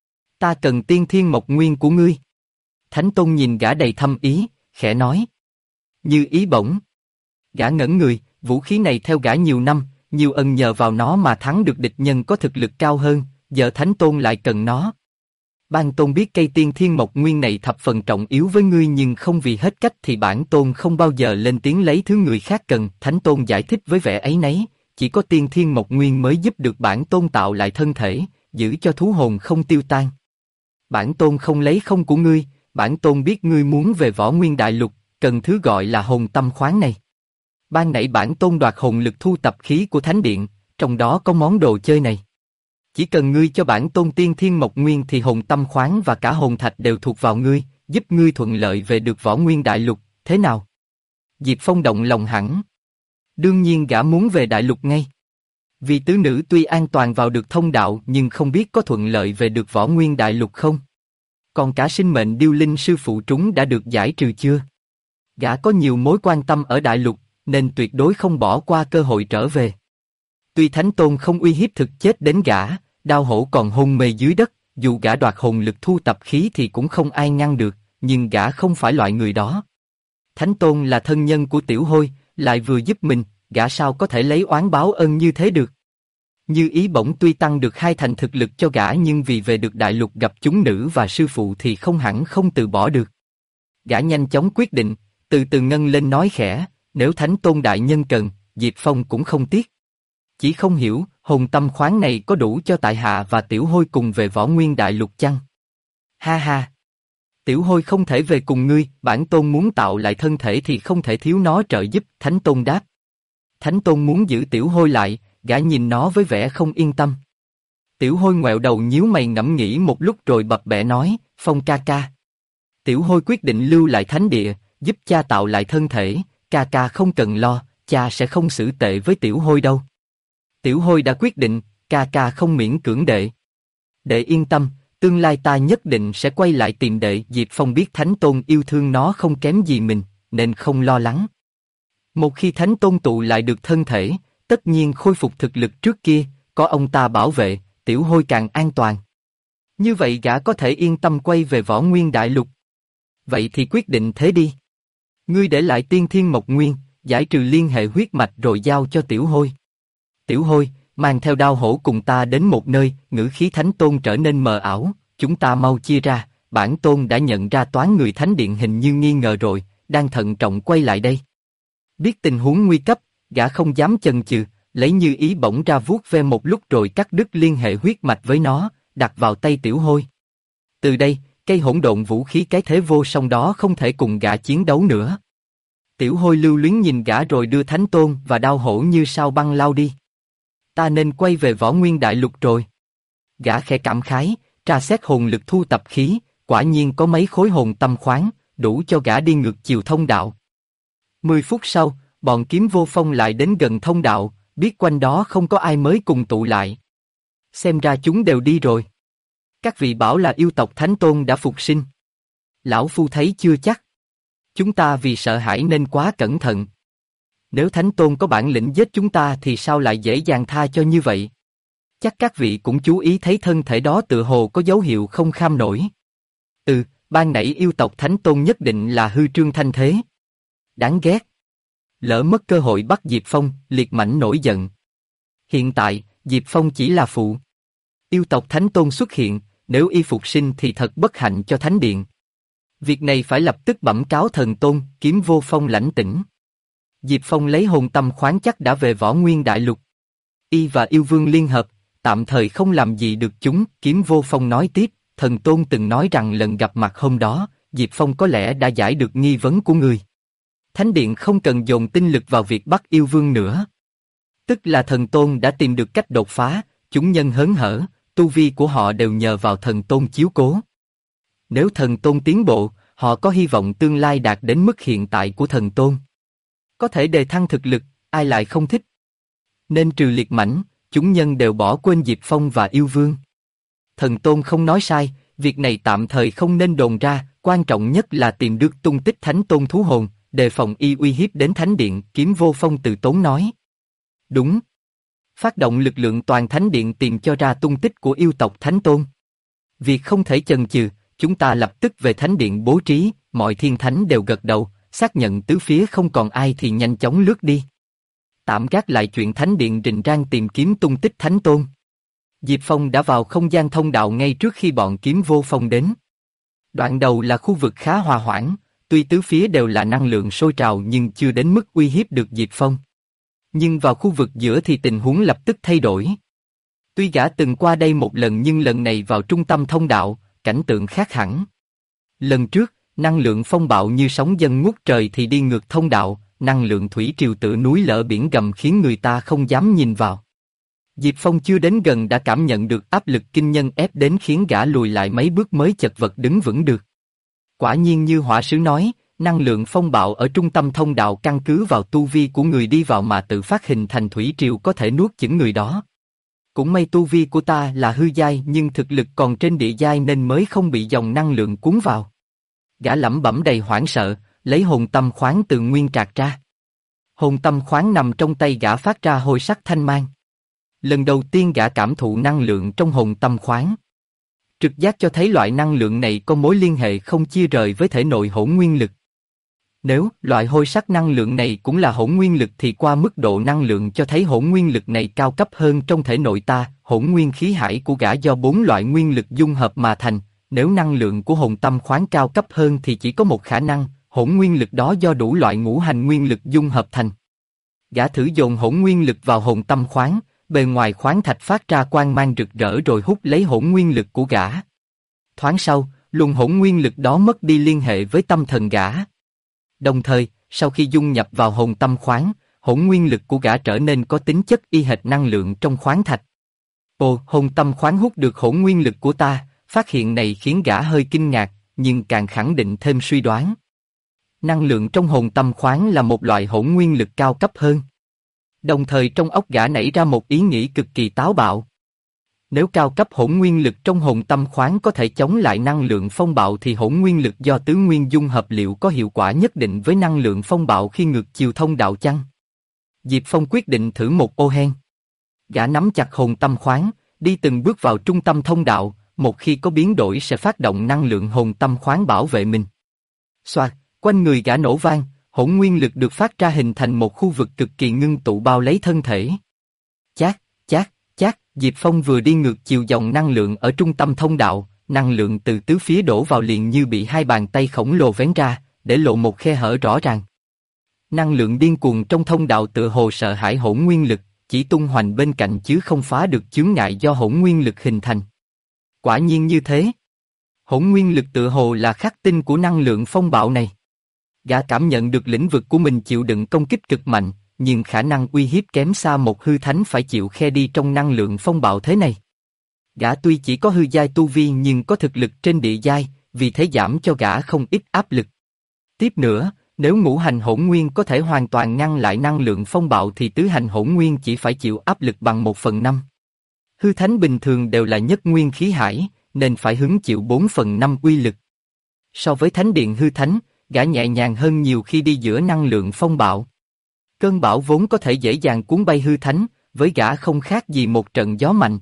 Ta cần tiên thiên mộc nguyên của ngươi. Thánh Tôn nhìn gã đầy thâm ý, khẽ nói. Như ý bổng. Gã ngẩn người, vũ khí này theo gã nhiều năm, nhiều ân nhờ vào nó mà thắng được địch nhân có thực lực cao hơn, giờ Thánh Tôn lại cần nó. Bản tôn biết cây tiên thiên mộc nguyên này thập phần trọng yếu với ngươi nhưng không vì hết cách thì bản tôn không bao giờ lên tiếng lấy thứ người khác cần. Thánh tôn giải thích với vẻ áy náy, chỉ có tiên thiên mộc nguyên mới giúp được bản tôn tạo lại thân thể, giữ cho thú hồn không tiêu tan. Bản tôn không lấy không của ngươi, bản tôn biết ngươi muốn về Võ Nguyên Đại Lục, cần thứ gọi là hồn tâm khoáng này. Ban nãy bản tôn đoạt hồn lực thu tập khí của Thánh Điện, trong đó có món đồ chơi này. Chỉ cần ngươi cho bản tôn tiên thiên mộc nguyên thì hồn tâm khoáng và cả hồn thạch đều thuộc vào ngươi, giúp ngươi thuận lợi về được Võ Nguyên Đại Lục, thế nào? Diệp Phong động lòng hẳn. Đương nhiên gã muốn về Đại Lục ngay. Vì tứ nữ tuy an toàn vào được thông đạo nhưng không biết có thuận lợi về được Võ Nguyên Đại Lục không? Còn cả sinh mệnh điêu linh sư phụ trúng đã được giải trừ chưa? Gã có nhiều mối quan tâm ở Đại Lục, nên tuyệt đối không bỏ qua cơ hội trở về. Tuy Thánh Tôn không uy hiếp thực chết đến gã, Đao Hổ còn hôn mê dưới đất, dù gã đoạt hồn lực thu tập khí thì cũng không ai ngăn được, nhưng gã không phải loại người đó. Thánh Tôn là thân nhân của Tiểu Hôi, lại vừa giúp mình, gã sao có thể lấy oán báo ân như thế được? Như Ý bỗng tuy tăng được 2 thành thực lực cho gã nhưng vì về được Đại Lục gặp chúng nữ và sư phụ thì không hẳn không từ bỏ được. Gã nhanh chóng quyết định, từ từ ngân lên nói khẽ, nếu Thánh Tôn đại nhân cần, Diệp Phong cũng không tiếc. Chỉ không hiểu, hồn tâm khoáng này có đủ cho tại hạ và Tiểu Hôi cùng về Võ Nguyên Đại Lục chăng? Ha ha! Tiểu Hôi không thể về cùng ngươi, bản tôn muốn tạo lại thân thể thì không thể thiếu nó trợ giúp, Thánh Tôn đáp. Thánh Tôn muốn giữ Tiểu Hôi lại, gã nhìn nó với vẻ không yên tâm. Tiểu Hôi ngoẹo đầu nhíu mày ngẫm nghĩ một lúc rồi bập bẹ nói, Phong ca ca. Tiểu Hôi quyết định lưu lại thánh địa, giúp cha tạo lại thân thể, ca ca không cần lo, cha sẽ không xử tệ với Tiểu Hôi đâu. Tiểu Hôi đã quyết định, ca ca không miễn cưỡng đệ. Đệ yên tâm, tương lai ta nhất định sẽ quay lại tìm đệ. Diệp Phong biết Thánh Tôn yêu thương nó không kém gì mình, nên không lo lắng. Một khi Thánh Tôn tụ lại được thân thể, tất nhiên khôi phục thực lực trước kia, có ông ta bảo vệ, Tiểu Hôi càng an toàn. Như vậy gã có thể yên tâm quay về Võ Nguyên Đại Lục. Vậy thì quyết định thế đi. Ngươi để lại tiên thiên mộc nguyên, giải trừ liên hệ huyết mạch rồi giao cho Tiểu Hôi. Tiểu Hôi, mang theo Đao Hổ cùng ta đến một nơi, ngữ khí Thánh Tôn trở nên mờ ảo, chúng ta mau chia ra, bản tôn đã nhận ra toán người Thánh Điện hình như nghi ngờ rồi, đang thận trọng quay lại đây. Biết tình huống nguy cấp, gã không dám chần chừ, lấy Như Ý bỗng ra vuốt ve một lúc rồi cắt đứt liên hệ huyết mạch với nó, đặt vào tay Tiểu Hôi. Từ đây, cây hỗn độn vũ khí cái thế vô song đó không thể cùng gã chiến đấu nữa. Tiểu Hôi lưu luyến nhìn gã rồi đưa Thánh Tôn và Đao Hổ như sao băng lao đi. Ta nên quay về Võ Nguyên Đại Lục rồi. Gã khẽ cảm khái, tra xét hồn lực thu tập khí, quả nhiên có mấy khối hồn tâm khoáng, đủ cho gã đi ngược chiều thông đạo. 10 phút sau, bọn Kiếm Vô Phong lại đến gần thông đạo, biết quanh đó không có ai mới cùng tụ lại. Xem ra chúng đều đi rồi. Các vị bảo là yêu tộc Thánh Tôn đã phục sinh. Lão Phu thấy chưa chắc. Chúng ta vì sợ hãi nên quá cẩn thận. Nếu Thánh Tôn có bản lĩnh giết chúng ta thì sao lại dễ dàng tha cho như vậy? Chắc các vị cũng chú ý thấy thân thể đó tựa hồ có dấu hiệu không kham nổi. Ban nãy yêu tộc Thánh Tôn nhất định là hư trương thanh thế. Đáng ghét. Lỡ mất cơ hội bắt Diệp Phong, Liệt Mãnh nổi giận. Hiện tại, Diệp Phong chỉ là phụ. Yêu tộc Thánh Tôn xuất hiện, nếu y phục sinh thì thật bất hạnh cho Thánh Điện. Việc này phải lập tức bẩm cáo Thần Tôn. Kiếm Vô Phong lãnh tĩnh. Diệp Phong lấy hồn tâm khoáng chắc đã về Võ Nguyên Đại Lục. Y và yêu vương liên hợp, tạm thời không làm gì được chúng. Kiếm Vô Phong nói tiếp, Thần Tôn từng nói rằng lần gặp mặt hôm đó, Diệp Phong có lẽ đã giải được nghi vấn của người. Thánh Điện không cần dồn tinh lực vào việc bắt yêu vương nữa. Tức là Thần Tôn đã tìm được cách đột phá, chúng nhân hớn hở, tu vi của họ đều nhờ vào Thần Tôn chiếu cố. Nếu Thần Tôn tiến bộ, họ có hy vọng tương lai đạt đến mức hiện tại của Thần Tôn. Có thể đề thăng thực lực, ai lại không thích. Nên trừ Liệt Mãnh, chúng nhân đều bỏ quên Diệp Phong và yêu vương. Thần Tôn không nói sai, việc này tạm thời không nên đồn ra, quan trọng nhất là tìm được tung tích Thánh Tôn thú hồn, đề phòng y uy hiếp đến Thánh Điện. Kiếm Vô Phong từ tốn nói. Đúng. Phát động lực lượng toàn Thánh Điện tìm cho ra tung tích của yêu tộc Thánh Tôn. Việc không thể chần chừ, chúng ta lập tức về Thánh Điện bố trí, mọi thiên thánh đều gật đầu, xác nhận tứ phía không còn ai thì nhanh chóng lướt đi. Tạm gác lại chuyện Thánh Điện rình rang tìm kiếm tung tích Thánh Tôn. Diệp Phong đã vào không gian thông đạo ngay trước khi bọn kiếm vô phong đến. Đoạn đầu là khu vực khá hòa hoãn, tuy tứ phía đều là năng lượng sôi trào nhưng chưa đến mức uy hiếp được Diệp Phong. Nhưng vào khu vực giữa thì tình huống lập tức thay đổi. Tuy gã từng qua đây một lần nhưng lần này vào trung tâm thông đạo, cảnh tượng khác hẳn. Lần trước, năng lượng phong bạo như sóng dâng ngút trời thì đi ngược thông đạo, năng lượng thủy triều tự núi lở biển gầm khiến người ta không dám nhìn vào. Diệp Phong chưa đến gần đã cảm nhận được áp lực kinh nhân ép đến khiến gã lùi lại mấy bước mới chật vật đứng vững được. Quả nhiên như họa sứ nói, năng lượng phong bạo ở trung tâm thông đạo căn cứ vào tu vi của người đi vào mà tự phát hình thành thủy triều có thể nuốt chửng người đó. Cũng may tu vi của ta là hư giai nhưng thực lực còn trên địa giai nên mới không bị dòng năng lượng cuốn vào. Gã lẩm bẩm đầy hoảng sợ, lấy hồn tâm khoáng từ nguyên trạc ra. Hồn tâm khoáng nằm trong tay gã phát ra hồi sắc thanh mang. Lần đầu tiên gã cảm thụ năng lượng trong hồn tâm khoáng. Trực giác cho thấy loại năng lượng này có mối liên hệ không chia rời với thể nội hỗn nguyên lực. Nếu loại hôi sắc năng lượng này cũng là hỗn nguyên lực thì qua mức độ năng lượng cho thấy hỗn nguyên lực này cao cấp hơn trong thể nội ta, hỗn nguyên khí hải của gã do 4 loại nguyên lực dung hợp mà thành, nếu năng lượng của hồn tâm khoáng cao cấp hơn thì chỉ có một khả năng, hỗn nguyên lực đó do đủ loại ngũ hành nguyên lực dung hợp thành. Gã thử dồn hỗn nguyên lực vào hồn tâm khoáng, bề ngoài khoáng thạch phát ra quang mang rực rỡ rồi hút lấy hỗn nguyên lực của gã. Thoáng sau, luồng hỗn nguyên lực đó mất đi liên hệ với tâm thần gã. Đồng thời, sau khi dung nhập vào hồn tâm khoáng, hỗn nguyên lực của gã trở nên có tính chất y hệt năng lượng trong khoáng thạch. Ồ, hồn tâm khoáng hút được hỗn nguyên lực của ta, phát hiện này khiến gã hơi kinh ngạc, nhưng càng khẳng định thêm suy đoán. Năng lượng trong hồn tâm khoáng là một loại hỗn nguyên lực cao cấp hơn. Đồng thời trong óc gã nảy ra một ý nghĩ cực kỳ táo bạo. Nếu cao cấp hỗn nguyên lực trong hồn tâm khoáng có thể chống lại năng lượng phong bạo thì hỗn nguyên lực do tứ nguyên dung hợp liệu có hiệu quả nhất định với năng lượng phong bạo khi ngược chiều thông đạo chăng? Diệp Phong quyết định thử một ô hen. Gã nắm chặt hồn tâm khoáng, đi từng bước vào trung tâm thông đạo, một khi có biến đổi sẽ phát động năng lượng hồn tâm khoáng bảo vệ mình. Xoạt, quanh người gã nổ vang, hỗn nguyên lực được phát ra hình thành một khu vực cực kỳ ngưng tụ bao lấy thân thể. Chát, chát, chát, Diệp Phong vừa đi ngược chiều dòng năng lượng ở trung tâm thông đạo, năng lượng từ tứ phía đổ vào liền như bị hai bàn tay khổng lồ vén ra, để lộ một khe hở rõ ràng. Năng lượng điên cuồng trong thông đạo tựa hồ sợ hãi hỗn nguyên lực, chỉ tung hoành bên cạnh chứ không phá được chướng ngại do hỗn nguyên lực hình thành. Quả nhiên như thế. Hỗn nguyên lực tựa hồ là khắc tinh của năng lượng phong bạo này. Gã cảm nhận được lĩnh vực của mình chịu đựng công kích cực mạnh, nhưng khả năng uy hiếp kém xa một hư thánh phải chịu khe đi trong năng lượng phong bạo thế này. Gã tuy chỉ có hư giai tu vi nhưng có thực lực trên địa giai, vì thế giảm cho gã không ít áp lực. Tiếp nữa, nếu ngũ hành hỗn nguyên có thể hoàn toàn ngăn lại năng lượng phong bạo thì tứ hành hỗn nguyên chỉ phải chịu áp lực bằng 1/5. Hư thánh bình thường đều là nhất nguyên khí hải, nên phải hứng chịu 4/5 uy lực. So với thánh điện hư thánh, gã nhẹ nhàng hơn nhiều khi đi giữa năng lượng phong bạo. Cơn bão vốn có thể dễ dàng cuốn bay hư thánh, với gã không khác gì một trận gió mạnh.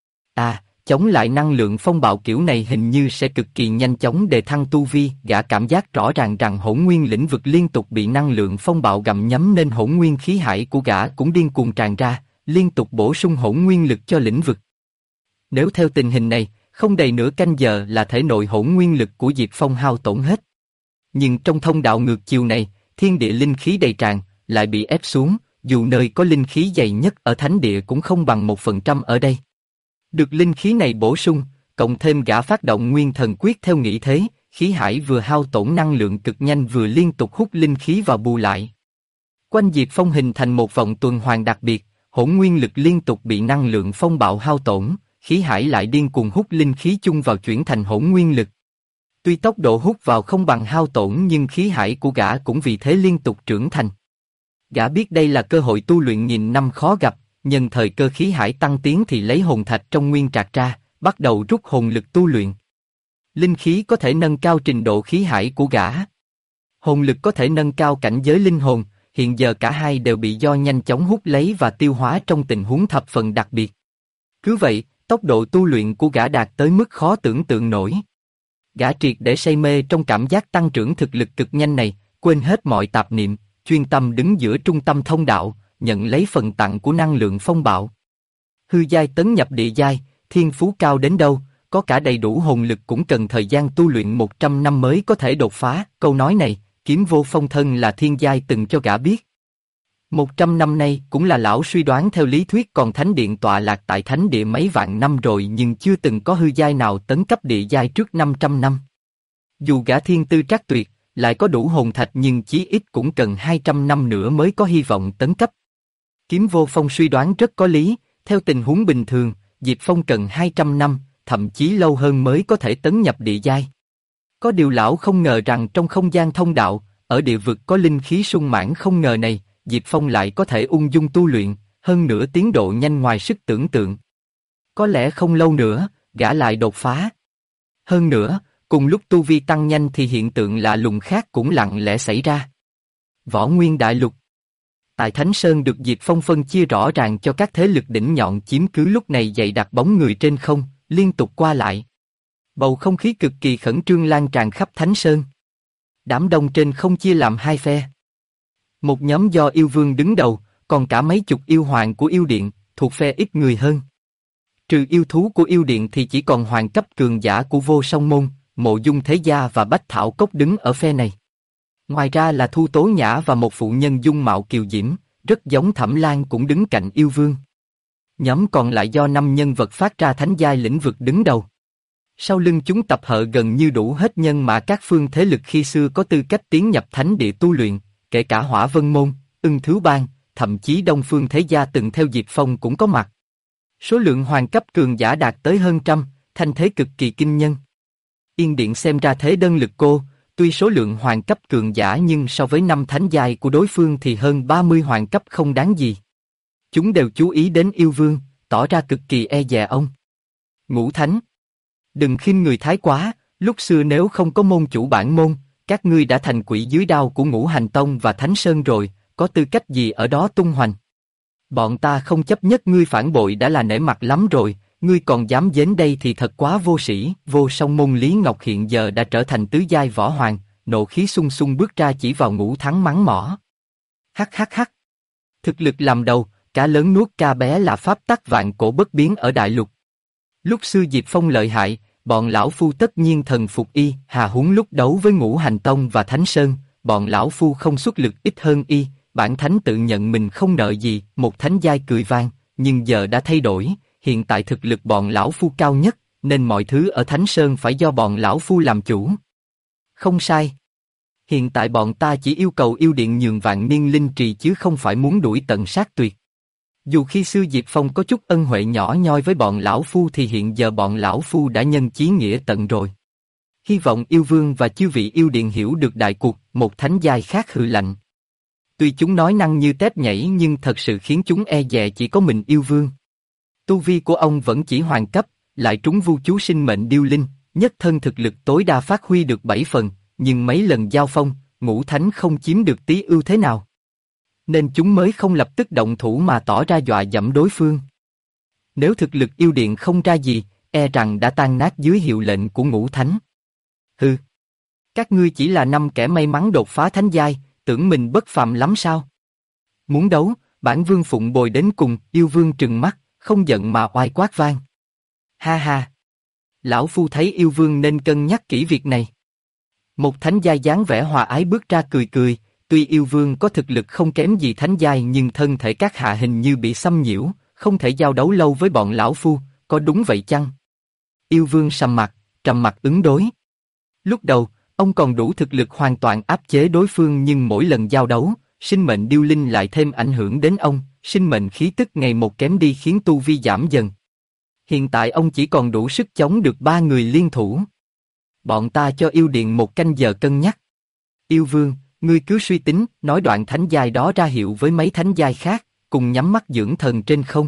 Chống lại năng lượng phong bạo kiểu này hình như sẽ cực kỳ nhanh chóng đề thăng tu vi. Gã cảm giác rõ ràng rằng hỗn nguyên lĩnh vực liên tục bị năng lượng phong bạo gặm nhấm nên hỗn nguyên khí hải của gã cũng điên cuồng tràn ra, liên tục bổ sung hỗn nguyên lực cho lĩnh vực. Nếu theo tình hình này, không đầy nửa canh giờ là thể nội hỗn nguyên lực của Diệp Phong hao tổn hết. Nhưng trong thông đạo ngược chiều này, thiên địa linh khí đầy tràn, lại bị ép xuống, dù nơi có linh khí dày nhất ở thánh địa cũng không bằng 1% ở đây. Được linh khí này bổ sung, cộng thêm gã phát động nguyên thần quyết theo nghĩ thế, khí hải vừa hao tổn năng lượng cực nhanh vừa liên tục hút linh khí vào bù lại. Quanh Diệp Phong hình thành một vòng tuần hoàn đặc biệt, hỗn nguyên lực liên tục bị năng lượng phong bạo hao tổn, khí hải lại điên cuồng hút linh khí chung vào chuyển thành hỗn nguyên lực. Tuy tốc độ hút vào không bằng hao tổn nhưng khí hải của gã cũng vì thế liên tục trưởng thành. Gã biết đây là cơ hội tu luyện nghìn năm khó gặp, nhân thời cơ khí hải tăng tiến thì lấy hồn thạch trong nguyên trạc ra, bắt đầu rút hồn lực tu luyện. Linh khí có thể nâng cao trình độ khí hải của gã. Hồn lực có thể nâng cao cảnh giới linh hồn, hiện giờ cả hai đều bị do nhanh chóng hút lấy và tiêu hóa trong tình huống thập phần đặc biệt. Cứ vậy, tốc độ tu luyện của gã đạt tới mức khó tưởng tượng nổi. Gã triệt để say mê trong cảm giác tăng trưởng thực lực cực nhanh này, quên hết mọi tạp niệm, chuyên tâm đứng giữa trung tâm thông đạo, nhận lấy phần tặng của năng lượng phong bạo. Hư giai tấn nhập địa giai, thiên phú cao đến đâu, có cả đầy đủ hồn lực cũng cần thời gian tu luyện 100 năm mới có thể đột phá. Câu nói này, Kiếm Vô Phong thân là thiên giai từng cho gã biết. 100 năm nay cũng là lão suy đoán theo lý thuyết, còn thánh điện tọa lạc tại thánh địa mấy vạn năm rồi nhưng chưa từng có hư giai nào tấn cấp địa giai trước 500 năm. Dù gã thiên tư trắc tuyệt, lại có đủ hồn thạch nhưng chí ít cũng cần 200 năm nữa mới có hy vọng tấn cấp. Kiếm Vô Phong suy đoán rất có lý, theo tình huống bình thường, Diệp Phong cần 200 năm, thậm chí lâu hơn mới có thể tấn nhập địa giai. Có điều lão không ngờ rằng trong không gian thông đạo, ở địa vực có linh khí sung mãn không ngờ này, Diệp Phong lại có thể ung dung tu luyện, hơn nữa tiến độ nhanh ngoài sức tưởng tượng. Có lẽ không lâu nữa, gã lại đột phá. Hơn nữa, cùng lúc tu vi tăng nhanh thì hiện tượng lạ lùng khác cũng lặng lẽ xảy ra. Võ Nguyên Đại Lục. Tại Thánh Sơn được Diệp Phong phân chia rõ ràng cho các thế lực đỉnh nhọn chiếm cứ, lúc này dày đặc bóng người trên không, liên tục qua lại. Bầu không khí cực kỳ khẩn trương lan tràn khắp Thánh Sơn. Đám đông trên không chia làm hai phe. Một nhóm do yêu vương đứng đầu, còn cả mấy chục yêu hoàng của yêu điện, thuộc phe ít người hơn. Trừ yêu thú của yêu điện thì chỉ còn hoàng cấp cường giả của Vô Song Môn, Mộ Dung Thế Gia và Bách Thảo Cốc đứng ở phe này. Ngoài ra là Thu Tố Nhã và một phụ nhân dung mạo kiều diễm, rất giống Thẩm Lan cũng đứng cạnh yêu vương. Nhóm còn lại do 5 nhân vật phát ra thánh giai lĩnh vực đứng đầu. Sau lưng chúng tập hợp gần như đủ hết nhân mà các phương thế lực khi xưa có tư cách tiến nhập thánh địa tu luyện, kể cả Hỏa Vân Môn, Ưng Thứ Bang, thậm chí Đông Phương Thế Gia từng theo Diệp Phong cũng có mặt. Số lượng hoàng cấp cường giả đạt tới hơn trăm, thanh thế cực kỳ kinh nhân. Yên Điện xem ra thế đơn lực cô, tuy số lượng hoàng cấp cường giả nhưng so với 5 thánh giai của đối phương thì hơn 30 hoàng cấp không đáng gì. Chúng đều chú ý đến yêu vương, tỏ ra cực kỳ e dè ông. Ngũ Thánh. Đừng khinh người thái quá, lúc xưa nếu không có môn chủ bản môn, các ngươi đã thành quỷ dưới đao của Ngũ Hành Tông và Thánh Sơn rồi, có tư cách gì ở đó tung hoành. Bọn ta không chấp nhất ngươi phản bội đã là nể mặt lắm rồi, ngươi còn dám đến đây thì thật quá vô sĩ. Vô Song Môn Lý Ngọc hiện giờ đã trở thành tứ giai võ hoàng, nộ khí sung sung bước ra chỉ vào Ngũ Thắng mắng mỏ. Hắc hắc hắc. Thực lực làm đầu, cá lớn nuốt ca bé là pháp tắc vạn cổ bất biến ở đại lục. Lúc xưa Diệp Phong lợi hại, bọn lão phu tất nhiên thần phục y, hà huống lúc đấu với Ngũ Hành Tông và Thánh Sơn, bọn lão phu không xuất lực ít hơn y, bản thánh tự nhận mình không nợ gì. Một thánh giai cười vang, nhưng giờ đã thay đổi, hiện tại thực lực bọn lão phu cao nhất, nên mọi thứ ở Thánh Sơn phải do bọn lão phu làm chủ. Không sai. Hiện tại bọn ta chỉ yêu cầu yêu điện nhường vạn niên linh trì chứ không phải muốn đuổi tận sát tuyệt. Dù khi xưa Diệp Phong có chút ân huệ nhỏ nhoi với bọn lão phu thì hiện giờ bọn lão phu đã nhân chí nghĩa tận rồi. Hy vọng yêu vương và chư vị yêu điện hiểu được đại cuộc. Một thánh giai khác hừ lạnh. Tuy chúng nói năng như tép nhảy nhưng thật sự khiến chúng e dè chỉ có mình yêu vương. Tu vi của ông vẫn chỉ hoàng cấp, lại trúng vu chú sinh mệnh điêu linh, nhất thân thực lực tối đa phát huy được 7 phần, nhưng mấy lần giao phong, Ngũ Thánh không chiếm được tí ưu thế nào. Nên chúng mới không lập tức động thủ mà tỏ ra dọa dẫm đối phương. Nếu thực lực yêu điện không ra gì, e rằng đã tan nát dưới hiệu lệnh của Ngũ Thánh. Hừ. Các ngươi chỉ là 5 kẻ may mắn đột phá thánh giai, tưởng mình bất phàm lắm sao? Muốn đấu, bản vương phụng bồi đến cùng. Yêu vương trừng mắt, không giận mà oai quát vang. Ha ha. Lão phu thấy yêu vương nên cân nhắc kỹ việc này. Một thánh giai dáng vẻ hòa ái bước ra cười cười. Tuy yêu vương có thực lực không kém gì thánh giai nhưng thân thể các hạ hình như bị xâm nhiễu, không thể giao đấu lâu với bọn lão phu, có đúng vậy chăng? Yêu vương sầm mặt, trầm mặt ứng đối. Lúc đầu, ông còn đủ thực lực hoàn toàn áp chế đối phương nhưng mỗi lần giao đấu, sinh mệnh điêu linh lại thêm ảnh hưởng đến ông, sinh mệnh khí tức ngày một kém đi khiến tu vi giảm dần. Hiện tại ông chỉ còn đủ sức chống được 3 người liên thủ. Bọn ta cho yêu điện 1 canh giờ cân nhắc. Yêu vương, ngươi cứ suy tính, nói đoạn thánh giai đó ra hiệu với mấy thánh giai khác, cùng nhắm mắt dưỡng thần trên không.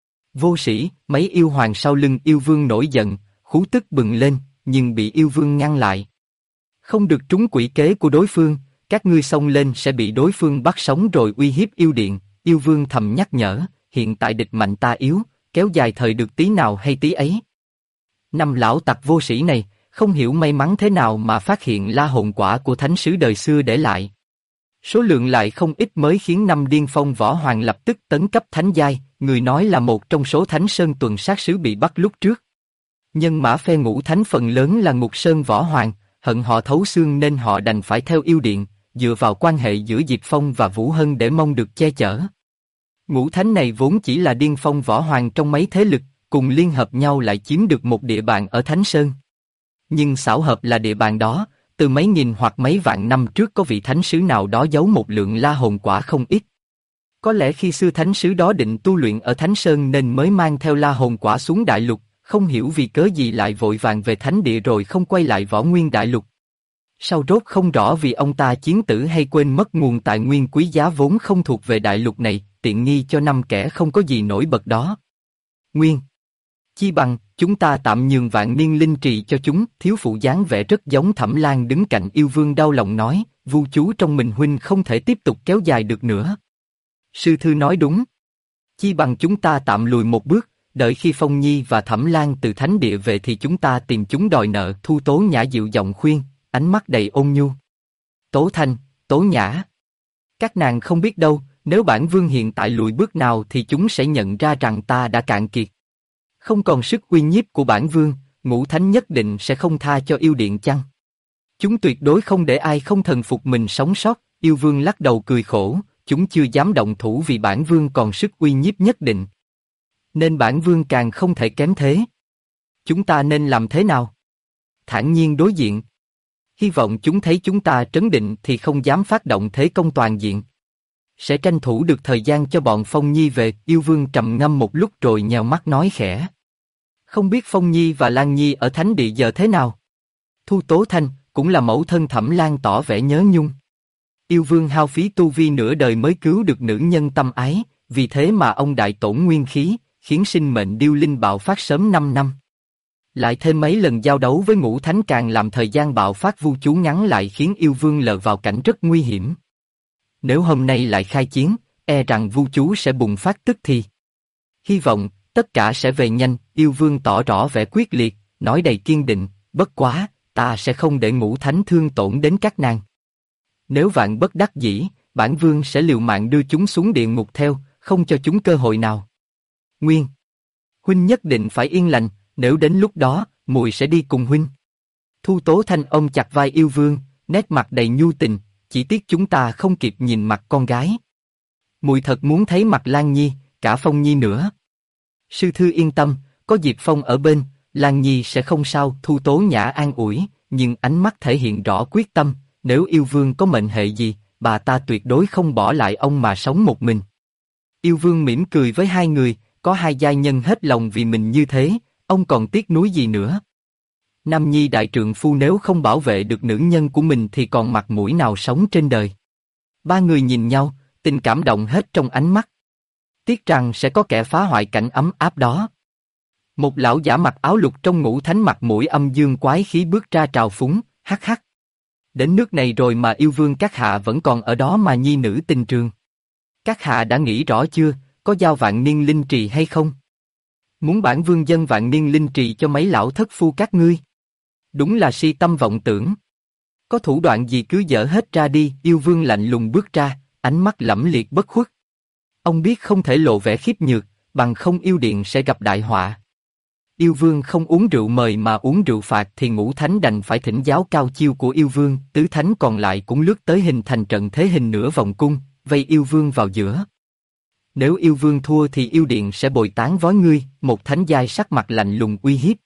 Vô sĩ, mấy yêu hoàng sau lưng yêu vương nổi giận, khú tức bừng lên, nhưng bị yêu vương ngăn lại. Không được trúng quỷ kế của đối phương, các ngươi xông lên sẽ bị đối phương bắt sống rồi uy hiếp yêu điện. Yêu vương thầm nhắc nhở, hiện tại địch mạnh ta yếu, kéo dài thời được tí nào hay tí ấy. 5 lão tặc vô sĩ này, không hiểu may mắn thế nào mà phát hiện la hồn quả của thánh sứ đời xưa để lại. Số lượng lại không ít mới khiến năm điên phong võ hoàng lập tức tấn cấp thánh giai, người nói là một trong số Thánh Sơn tuần sát sứ bị bắt lúc trước. Nhân mã phe ngũ thánh phần lớn là Ngục Sơn võ hoàng, hận họ thấu xương nên họ đành phải theo yêu điện, dựa vào quan hệ giữa Diệp Phong và Vũ Hân để mong được che chở. Ngũ thánh này vốn chỉ là điên phong võ hoàng trong mấy thế lực, cùng liên hợp nhau lại chiếm được một địa bàn ở Thánh Sơn. Nhưng xảo hợp là địa bàn đó, từ mấy nghìn hoặc mấy vạn năm trước có vị thánh sứ nào đó giấu một lượng la hồn quả không ít. Có lẽ khi xưa thánh sứ đó định tu luyện ở Thánh Sơn nên mới mang theo la hồn quả xuống đại lục, không hiểu vì cớ gì lại vội vàng về thánh địa rồi không quay lại võ nguyên đại lục. Sau rốt không rõ vì ông ta chiến tử hay quên mất nguồn tài nguyên quý giá vốn không thuộc về đại lục này, tiện nghi cho năm kẻ không có gì nổi bật đó. Nguyên. Chi bằng, chúng ta tạm nhường vạn niên linh trì cho chúng, thiếu phụ dáng vẻ rất giống Thẩm Lan đứng cạnh yêu vương đau lòng nói, vu chú trong mình huynh không thể tiếp tục kéo dài được nữa. Sư thư nói đúng. Chi bằng chúng ta tạm lùi một bước, đợi khi Phong Nhi và Thẩm Lan từ thánh địa về thì chúng ta tìm chúng đòi nợ. Thu Tố Nhã dịu giọng khuyên, ánh mắt đầy ôn nhu. Tố Thanh, Tố Nhã. Các nàng không biết đâu, nếu bản vương hiện tại lùi bước nào thì chúng sẽ nhận ra rằng ta đã cạn kiệt. Không còn sức uy nhiếp của bản vương, ngũ thánh nhất định sẽ không tha cho yêu điện chăng? Chúng tuyệt đối không để ai không thần phục mình sống sót. Yêu vương lắc đầu cười khổ, chúng chưa dám động thủ vì bản vương còn sức uy nhiếp nhất định. Nên bản vương càng không thể kém thế. Chúng ta nên làm thế nào? Thản nhiên đối diện. Hy vọng chúng thấy chúng ta trấn định thì không dám phát động thế công toàn diện. Sẽ tranh thủ được thời gian cho bọn Phong Nhi về. Yêu vương trầm ngâm một lúc rồi nheo mắt nói khẽ. Không biết Phong Nhi và Lan Nhi ở thánh địa giờ thế nào? Thu Tố Thanh, cũng là mẫu thân Thẩm Lan tỏ vẻ nhớ nhung. Yêu vương hao phí tu vi nửa đời mới cứu được nữ nhân tâm ái, vì thế mà ông đại tổn nguyên khí, khiến sinh mệnh điêu linh bạo phát sớm 5 năm. Lại thêm mấy lần giao đấu với ngũ thánh càng làm thời gian bạo phát vu chú ngắn lại khiến yêu vương lờ vào cảnh rất nguy hiểm. Nếu hôm nay lại khai chiến, e rằng vu chú sẽ bùng phát tức thì. Hy vọng, tất cả sẽ về nhanh. Yêu vương tỏ rõ vẻ quyết liệt, nói đầy kiên định, bất quá, ta sẽ không để ngũ thánh thương tổn đến các nàng. Nếu vạn bất đắc dĩ, bản vương sẽ liều mạng đưa chúng xuống địa ngục theo, không cho chúng cơ hội nào. Nguyên. Huynh nhất định phải yên lành, nếu đến lúc đó, muội sẽ đi cùng huynh. Thu Tố Thanh ôm chặt vai yêu vương, nét mặt đầy nhu tình, chỉ tiếc chúng ta không kịp nhìn mặt con gái. Muội thật muốn thấy mặt Lan Nhi, cả Phong Nhi nữa. Sư thư yên tâm, có Diệp Phong ở bên, Lan Nhi sẽ không sao. Thu Tố Nhã an ủi, nhưng ánh mắt thể hiện rõ quyết tâm, nếu yêu vương có mệnh hệ gì, bà ta tuyệt đối không bỏ lại ông mà sống một mình. Yêu vương mỉm cười với hai người, có hai giai nhân hết lòng vì mình như thế, ông còn tiếc nuối gì nữa. Nam nhi đại trượng phu nếu không bảo vệ được nữ nhân của mình thì còn mặt mũi nào sống trên đời. Ba người nhìn nhau, tình cảm động hết trong ánh mắt. Tiếc rằng sẽ có kẻ phá hoại cảnh ấm áp đó. Một lão giả mặc áo lục trong ngũ thánh mặt mũi âm dương quái khí bước ra trào phúng, hắc hắc. Đến nước này rồi mà yêu vương các hạ vẫn còn ở đó mà nhi nữ tình trường. Các hạ đã nghĩ rõ chưa, có giao vạn niên linh trì hay không? Muốn bản vương dâng vạn niên linh trì cho mấy lão thất phu các ngươi? Đúng là si tâm vọng tưởng. Có thủ đoạn gì cứ dở hết ra đi. Yêu vương lạnh lùng bước ra, ánh mắt lẫm liệt bất khuất. Ông biết không thể lộ vẻ khiếp nhược, bằng không yêu điện sẽ gặp đại họa. Yêu vương không uống rượu mời mà uống rượu phạt thì ngũ thánh đành phải thỉnh giáo cao chiêu của yêu vương. Tứ thánh còn lại cũng lướt tới hình thành trận thế hình nửa vòng cung, vây yêu vương vào giữa. Nếu yêu vương thua thì yêu điện sẽ bồi tán vói ngươi. Một thánh giai sắc mặt lạnh lùng uy hiếp.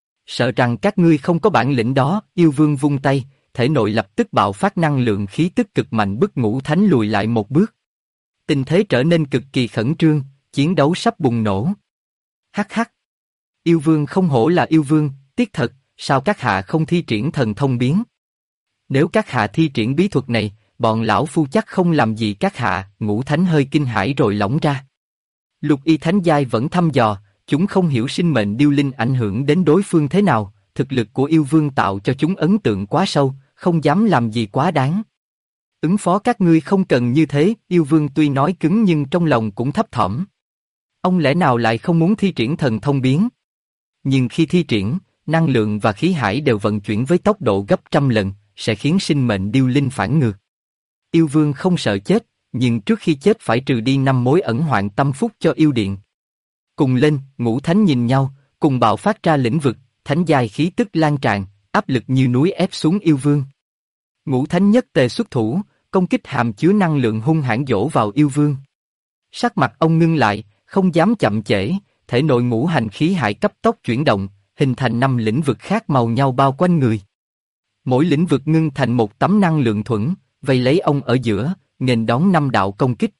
Sợ rằng các ngươi không có bản lĩnh đó. Yêu vương vung tay, thể nội lập tức bạo phát năng lượng khí tức cực mạnh bức ngũ thánh lùi lại một bước. Tình thế trở nên cực kỳ khẩn trương, chiến đấu sắp bùng nổ. Hắc hắc. Yêu vương không hổ là yêu vương, tiếc thật, sao các hạ không thi triển thần thông biến? Nếu các hạ thi triển bí thuật này, bọn lão phu chắc không làm gì các hạ. Ngũ thánh hơi kinh hãi rồi lỏng ra. Lục y thánh giai vẫn thăm dò, chúng không hiểu sinh mệnh điêu linh ảnh hưởng đến đối phương thế nào, thực lực của yêu vương tạo cho chúng ấn tượng quá sâu, không dám làm gì quá đáng. Ứng phó các ngươi không cần như thế. Yêu vương tuy nói cứng nhưng trong lòng cũng thấp thỏm. Ông lẽ nào lại không muốn thi triển thần thông biến? Nhưng khi thi triển, năng lượng và khí hải đều vận chuyển với tốc độ gấp trăm lần, sẽ khiến sinh mệnh điêu linh phản ngược. Yêu vương không sợ chết, nhưng trước khi chết phải trừ đi 5 mối ẩn hoạn tâm phúc cho yêu điện. Cùng lên, ngũ thánh nhìn nhau, cùng bạo phát ra lĩnh vực, thánh giai khí tức lan tràn, áp lực như núi ép xuống yêu vương. Ngũ thánh nhất tề xuất thủ, công kích hàm chứa năng lượng hung hãn dỗ vào yêu vương. Sắc mặt ông ngưng lại, không dám chậm trễ, thể nội ngũ hành khí hải cấp tốc chuyển động, hình thành 5 lĩnh vực khác màu nhau bao quanh người. Mỗi lĩnh vực ngưng thành một tấm năng lượng thuẫn, vây lấy ông ở giữa, nghênh đón 5 đạo công kích.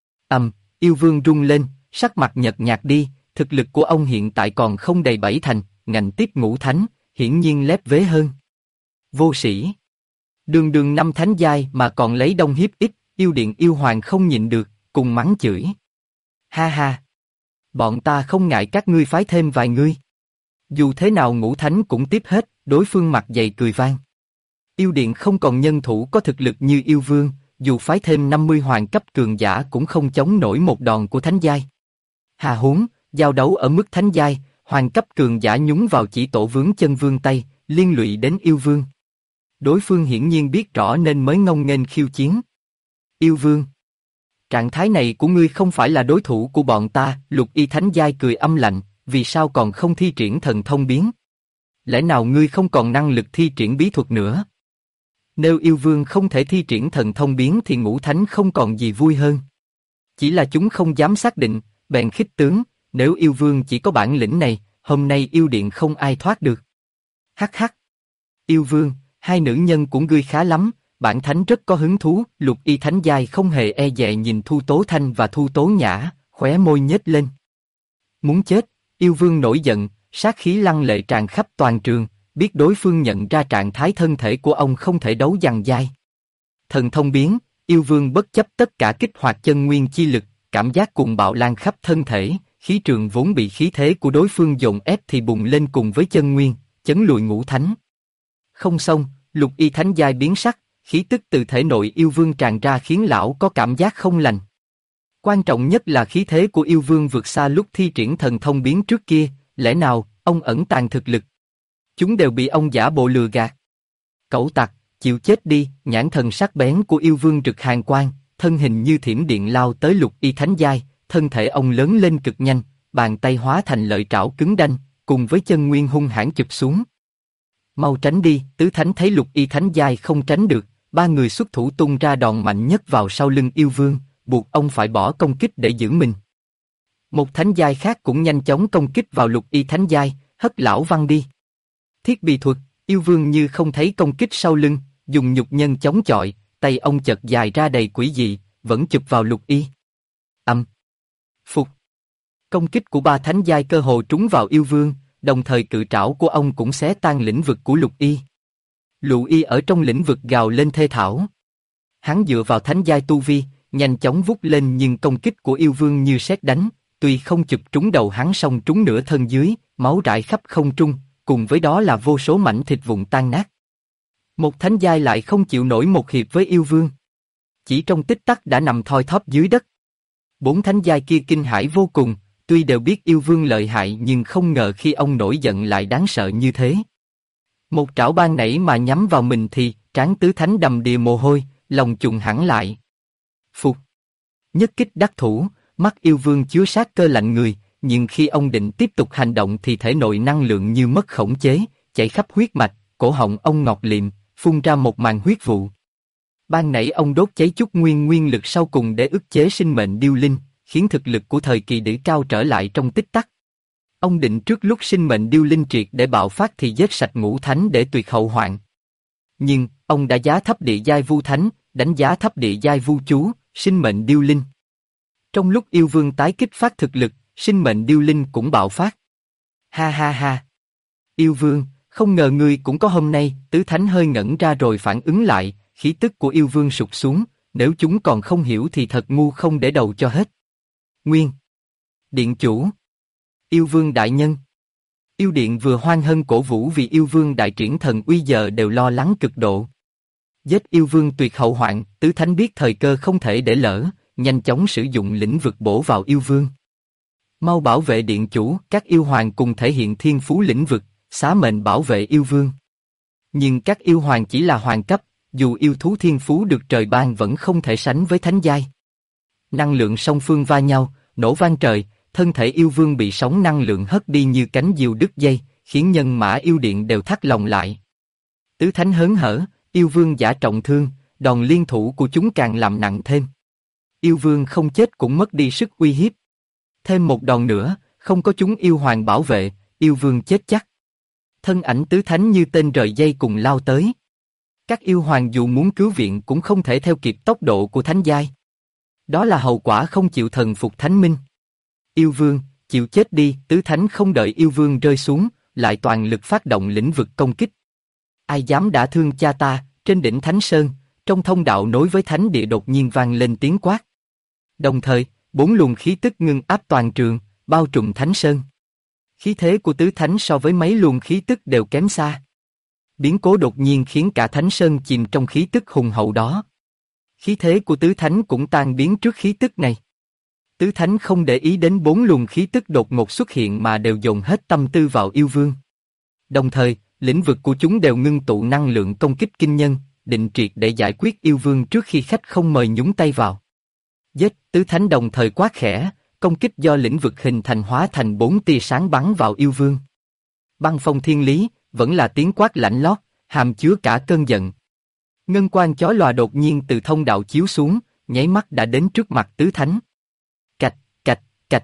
Yêu vương rung lên, sắc mặt nhợt nhạt đi, thực lực của ông hiện tại còn không đầy 7 thành, ngạnh tiếp ngũ thánh, hiển nhiên lép vế hơn. Vô sĩ. Đường đường 5 thánh giai mà còn lấy đông hiếp ít, yêu điện yêu hoàng không nhịn được, cùng mắng chửi. Ha ha! Bọn ta không ngại các ngươi phái thêm vài người. Dù thế nào ngũ thánh cũng tiếp hết, đối phương mặt dày cười vang. Yêu điện không còn nhân thủ có thực lực như yêu vương, dù phái thêm 50 hoàng cấp cường giả cũng không chống nổi một đòn của thánh giai. Hà huống, giao đấu ở mức thánh giai, hoàng cấp cường giả nhúng vào chỉ tổ vướng chân vương tay, liên lụy đến yêu vương. Đối phương hiển nhiên biết rõ nên mới ngông nghênh khiêu chiến. Yêu vương, trạng thái này của ngươi không phải là đối thủ của bọn ta. Lục y thánh giai cười âm lạnh, vì sao còn không thi triển thần thông biến? Lẽ nào ngươi không còn năng lực thi triển bí thuật nữa? Nếu yêu vương không thể thi triển thần thông biến thì ngũ thánh không còn gì vui hơn. Chỉ là chúng không dám xác định, bèn khích tướng, nếu yêu vương chỉ có bản lĩnh này, hôm nay yêu điện không ai thoát được. Hắc hắc. Yêu vương, hai nữ nhân của ngươi khá lắm, bản thánh rất có hứng thú. Lục y thánh giai không hề e dè nhìn Thu Tố Thanh và Thu Tố Nhã, khóe môi nhếch lên. Muốn chết, yêu vương nổi giận, sát khí lăng lệ tràn khắp toàn trường, biết đối phương nhận ra trạng thái thân thể của ông không thể đấu dằn dai. Thần thông biến, yêu vương bất chấp tất cả kích hoạt chân nguyên chi lực, cảm giác cuồng bạo lan khắp thân thể, khí trường vốn bị khí thế của đối phương dồn ép thì bùng lên cùng với chân nguyên, chấn lùi ngũ thánh. Không xong, lục y thánh giai biến sắc, khí tức từ thể nội yêu vương tràn ra khiến lão có cảm giác không lành. Quan trọng nhất là khí thế của yêu vương vượt xa lúc thi triển thần thông biến trước kia, lẽ nào ông ẩn tàng thực lực? Chúng đều bị ông giả bộ lừa gạt. Cẩu tặc, chịu chết đi! Nhãn thần sắc bén của yêu vương rực hàn quang, thân hình như thiểm điện lao tới lục y thánh giai, thân thể ông lớn lên cực nhanh, bàn tay hóa thành lợi trảo cứng đanh, cùng với chân nguyên hung hãn chụp xuống. Mau tránh đi! Tứ thánh thấy lục y thánh giai không tránh được, ba người xuất thủ tung ra đòn mạnh nhất vào sau lưng yêu vương, buộc ông phải bỏ công kích để giữ mình. Một thánh giai khác cũng nhanh chóng công kích vào lục y thánh giai, hất lão văng đi. Thiết bị thuật, yêu vương như không thấy công kích sau lưng, dùng nhục nhân chống chọi, tay ông chợt dài ra đầy quỷ dị, vẫn chụp vào lục y. Phục. Công kích của ba thánh giai cơ hồ trúng vào yêu vương, đồng thời cự trảo của ông cũng xé tan lĩnh vực của lục y. Lục y ở trong lĩnh vực gào lên thê thảm. Hắn dựa vào thánh giai tu vi, nhanh chóng vút lên nhưng công kích của yêu vương như sét đánh, tuy không chụp trúng đầu hắn song trúng nửa thân dưới, máu rải khắp không trung, cùng với đó là vô số mảnh thịt vụn tan nát. Một thánh giai lại không chịu nổi một hiệp với yêu vương. Chỉ trong tích tắc đã nằm thoi thóp dưới đất. Bốn thánh giai kia kinh hãi vô cùng, tuy đều biết yêu vương lợi hại nhưng không ngờ khi ông nổi giận lại đáng sợ như thế. Một trảo ban nảy mà nhắm vào mình thì, trán tứ thánh đầm đìa mồ hôi, lòng trùng hẳn lại. Phục. Nhất kích đắc thủ, mắt yêu vương chứa sát cơ lạnh người, nhưng khi ông định tiếp tục hành động thì thể nội năng lượng như mất khống chế, chảy khắp huyết mạch, cổ họng ông ngọt liệm, phun ra một màn huyết vụ. Ban nãy ông đốt cháy chút nguyên lực sau cùng để ức chế sinh mệnh điêu linh, khiến thực lực của thời kỳ đỉnh cao trở lại trong tích tắc. Ông định trước lúc sinh mệnh điêu linh triệt để bạo phát thì giết sạch ngũ thánh để tuyệt hậu hoạn. Nhưng, ông đã giá thấp địa giai vu thánh, đánh giá thấp địa giai vu chú, sinh mệnh điêu linh. Trong lúc yêu vương tái kích phát thực lực, sinh mệnh điêu linh cũng bạo phát. Ha ha ha! Yêu vương, không ngờ ngươi cũng có hôm nay. Tứ thánh hơi ngẩn ra rồi phản ứng lại, khí tức của yêu vương sụt xuống, nếu chúng còn không hiểu thì thật ngu không để đầu cho hết. Nguyên! Điện chủ! Yêu vương đại nhân! Yêu điện vừa hoan hân cổ vũ vì yêu vương đại triển thần uy giờ đều lo lắng cực độ. Giết yêu vương tuyệt hậu hoạn, tứ thánh biết thời cơ không thể để lỡ, nhanh chóng sử dụng lĩnh vực bổ vào yêu vương. Mau bảo vệ điện chủ, các yêu hoàng cùng thể hiện thiên phú lĩnh vực, xá mệnh bảo vệ yêu vương. Nhưng các yêu hoàng chỉ là hoàng cấp, dù yêu thú thiên phú được trời ban vẫn không thể sánh với thánh giai. Năng lượng song phương va nhau, nổ vang trời, thân thể yêu vương bị sóng năng lượng hất đi như cánh diều đứt dây, khiến nhân mã yêu điện đều thắt lòng lại. Tứ thánh hớn hở, yêu vương giả trọng thương, đòn liên thủ của chúng càng làm nặng thêm. Yêu vương không chết cũng mất đi sức uy hiếp. Thêm một đòn nữa, không có chúng yêu hoàng bảo vệ, yêu vương chết chắc. Thân ảnh tứ thánh như tên rời dây cùng lao tới. Các yêu hoàng dù muốn cứu viện cũng không thể theo kịp tốc độ của thánh giai. Đó là hậu quả không chịu thần phục thánh minh. Yêu vương, chịu chết đi, tứ thánh không đợi yêu vương rơi xuống, lại toàn lực phát động lĩnh vực công kích. Ai dám đả thương cha ta, trên đỉnh Thánh Sơn, trong thông đạo nối với thánh địa đột nhiên vang lên tiếng quát. Đồng thời, 4 luồng khí tức ngưng áp toàn trường, bao trùm Thánh Sơn. Khí thế của tứ thánh so với mấy luồng khí tức đều kém xa. Biến cố đột nhiên khiến cả Thánh Sơn chìm trong khí tức hùng hậu đó. Khí thế của tứ thánh cũng tan biến trước khí tức này. Tứ thánh không để ý đến 4 luồng khí tức đột ngột xuất hiện mà đều dồn hết tâm tư vào yêu vương. Đồng thời, lĩnh vực của chúng đều ngưng tụ năng lượng công kích kinh nhân, định triệt để giải quyết yêu vương trước khi khách không mời nhúng tay vào. Giết, tứ thánh đồng thời quát khẽ, công kích do lĩnh vực hình thành hóa thành 4 tia sáng bắn vào yêu vương. Băng phong thiên lý, vẫn là tiếng quát lạnh lót, hàm chứa cả cơn giận. Ngân quang chói lòa đột nhiên từ thông đạo chiếu xuống, nháy mắt đã đến trước mặt tứ thánh. Cạch, cạch, cạch.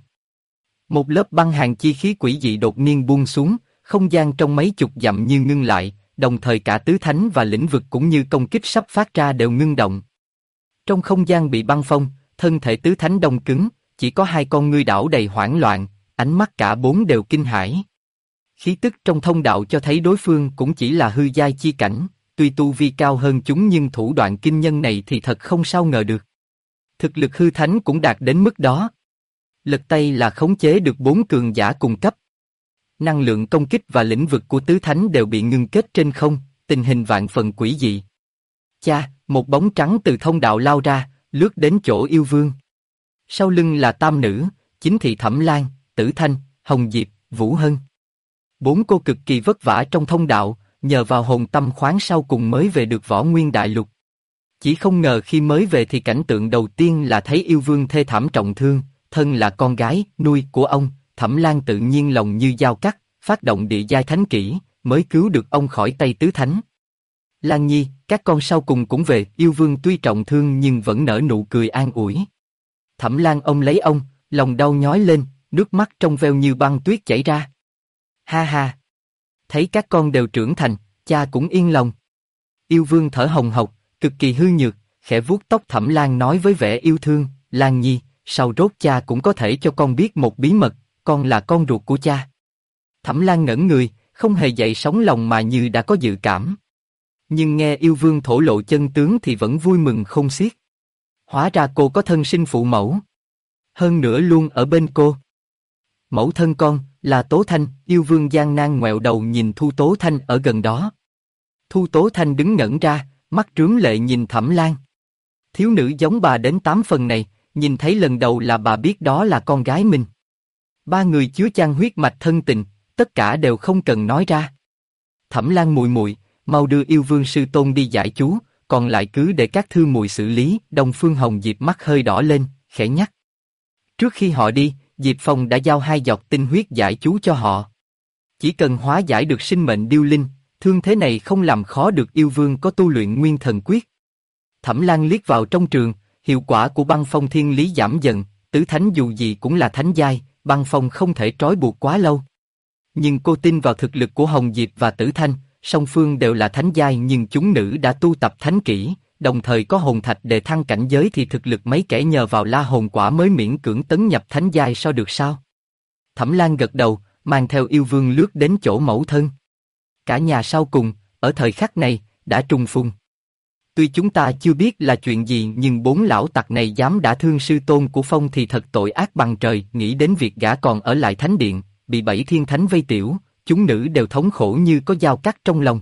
Một lớp băng hàn chi khí quỷ dị đột nhiên buông xuống, không gian trong mấy chục dặm như ngưng lại, đồng thời cả tứ thánh và lĩnh vực cũng như công kích sắp phát ra đều ngưng động. Trong không gian bị băng phong, thân thể tứ thánh đông cứng, chỉ có 2 con ngươi đảo đầy hoảng loạn, ánh mắt cả 4 đều kinh hãi. Khí tức trong thông đạo cho thấy đối phương cũng chỉ là hư giai chi cảnh, tuy tu vi cao hơn chúng nhưng thủ đoạn kinh nhân này thì thật không sao ngờ được. Thực lực hư thánh cũng đạt đến mức đó. Lật tay là khống chế được 4 cường giả cùng cấp. Năng lượng công kích và lĩnh vực của tứ thánh đều bị ngưng kết trên không, tình hình vạn phần quỷ dị. Cha, một bóng trắng từ thông đạo lao ra, lướt đến chỗ yêu vương. Sau lưng là tam nữ, chính thị Thẩm Lan, Tử Thanh, Hồng Diệp, Vũ Hân. 4 cô cực kỳ vất vả trong thông đạo, nhờ vào hồn tâm khoáng sau cùng mới về được Võ Nguyên Đại Lục. Chỉ không ngờ khi mới về thì cảnh tượng đầu tiên là thấy yêu vương thê thảm trọng thương, thân là con gái nuôi của ông. Thẩm Lan tự nhiên lòng như dao cắt, phát động địa giai thánh kỹ, mới cứu được ông khỏi tay tứ thánh. Lan Nhi, các con sau cùng cũng về, yêu vương tuy trọng thương nhưng vẫn nở nụ cười an ủi. Thẩm Lan ôm lấy ông, lòng đau nhói lên, nước mắt trong veo như băng tuyết chảy ra. Ha ha! Thấy các con đều trưởng thành, cha cũng yên lòng. Yêu vương thở hồng hộc, cực kỳ hư nhược, khẽ vuốt tóc Thẩm Lan nói với vẻ yêu thương, Lan Nhi, sau rốt cha cũng có thể cho con biết một bí mật, con là con ruột của cha. Thẩm Lan ngẩn người, không hề dậy sóng lòng mà như đã có dự cảm. Nhưng nghe yêu vương thổ lộ chân tướng thì vẫn vui mừng không xiết. Hóa ra cô có thân sinh phụ mẫu. Hơn nữa luôn ở bên cô. Mẫu thân con, là Tố Thanh, yêu vương gian nan ngoẹo đầu nhìn Thu Tố Thanh ở gần đó. Thu Tố Thanh đứng ngẩn ra, mắt rướm lệ nhìn Thẩm Lan. Thiếu nữ giống bà đến 8 phần này, nhìn thấy lần đầu là bà biết đó là con gái mình. 3 người chứa chan huyết mạch thân tình, tất cả đều không cần nói ra. Thẩm Lan muội muội, mau đưa yêu vương sư tôn đi giải chú, còn lại cứ để các thư muội xử lý. Đông Phương Hồng Diệp mắt hơi đỏ lên, khẽ nhắc. Trước khi họ đi, Diệp Phong đã giao 2 giọt tinh huyết giải chú cho họ. Chỉ cần hóa giải được sinh mệnh điêu linh, thương thế này không làm khó được yêu vương có tu luyện nguyên thần quyết. Thẩm Lan liếc vào trong trường, hiệu quả của băng phong thiên lý giảm dần, tứ thánh dù gì cũng là thánh giai, băng phong không thể trói buộc quá lâu. Nhưng cô tin vào thực lực của Hồng Diệp và Tử Thanh, song phương đều là thánh giai nhưng chúng nữ đã tu tập thánh kỹ, đồng thời có hồn thạch để thăng cảnh giới thì thực lực mấy kẻ nhờ vào la hồn quả mới miễn cưỡng tấn nhập thánh giai sao được sao? Thẩm Lan gật đầu, mang theo yêu vương lướt đến chỗ mẫu thân. Cả nhà sau cùng, ở thời khắc này, đã trùng phùng. Tuy chúng ta chưa biết là chuyện gì nhưng 4 lão tặc này dám đả thương sư tôn của Phong thì thật tội ác bằng trời. Nghĩ đến việc gã còn ở lại thánh điện, bị 7 thiên thánh vây tiểu, chúng nữ đều thống khổ như có dao cắt trong lòng.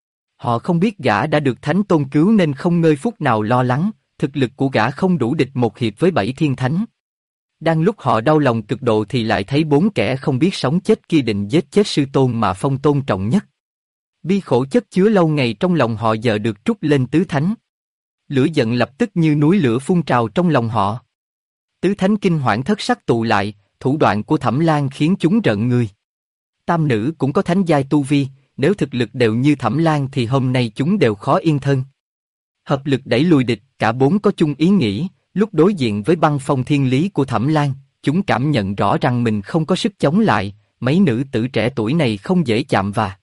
Họ không biết gã đã được thánh tôn cứu nên không ngơi phút nào lo lắng, thực lực của gã không đủ địch một hiệp với 7 thiên thánh. Đang lúc họ đau lòng cực độ thì lại thấy 4 kẻ không biết sống chết kia định giết chết sư tôn mà Phong tôn trọng nhất. Bi khổ chất chứa lâu ngày trong lòng họ giờ được trút lên tứ thánh. Lửa giận lập tức như núi lửa phun trào trong lòng họ. Tứ thánh kinh hoảng thất sắc tụ lại, thủ đoạn của Thẩm Lan khiến chúng rợn người. Tam nữ cũng có thánh giai tu vi, nếu thực lực đều như Thẩm Lan thì hôm nay chúng đều khó yên thân. Hợp lực đẩy lùi địch, cả bốn có chung ý nghĩ, lúc đối diện với băng phong thiên lý của Thẩm Lan, chúng cảm nhận rõ rằng mình không có sức chống lại, mấy nữ tử trẻ tuổi này không dễ chạm vào.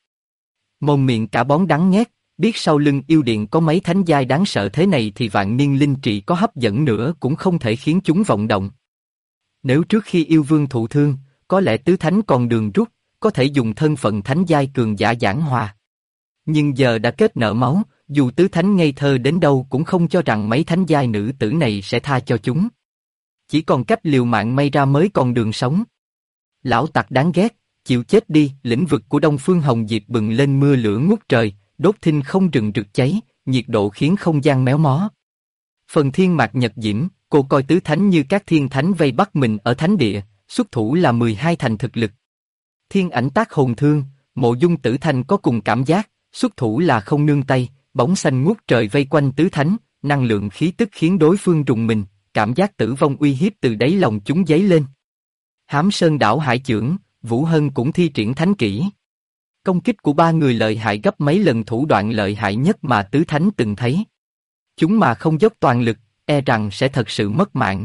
Mồm miệng cả bón đắng nghét, biết sau lưng yêu điện có mấy thánh giai đáng sợ thế này thì vạn niên linh trì có hấp dẫn nữa cũng không thể khiến chúng vọng động. Nếu trước khi yêu vương thụ thương, có lẽ tứ thánh còn đường rút, có thể dùng thân phận thánh giai cường giả giảng hòa. Nhưng giờ đã kết nợ máu, dù tứ thánh ngây thơ đến đâu cũng không cho rằng mấy thánh giai nữ tử này sẽ tha cho chúng. Chỉ còn cách liều mạng may ra mới còn đường sống. Lão tặc đáng ghét, chịu chết đi. Lĩnh vực của Đông Phương Hồng Diệp bừng lên mưa lửa ngút trời, đốt thinh không rừng rực cháy, nhiệt độ khiến không gian méo mó. Phần thiên mạc nhật diễm, cô coi tứ thánh như các thiên thánh vây bắt mình ở thánh địa, xuất thủ là 12 thành thực lực. Thiên ảnh tác hồn thương, Mộ Dung Tử Thanh có cùng cảm giác, xuất thủ là không nương tay, bóng xanh ngút trời vây quanh tứ thánh, năng lượng khí tức khiến đối phương rùng mình, cảm giác tử vong uy hiếp từ đáy lòng chúng dấy lên. Hám Sơn Đảo Hải Chưởng, Vũ Hân cũng thi triển thánh kỹ. Công kích của ba người lợi hại gấp mấy lần thủ đoạn lợi hại nhất mà tứ thánh từng thấy. Chúng mà không dốc toàn lực, e rằng sẽ thật sự mất mạng.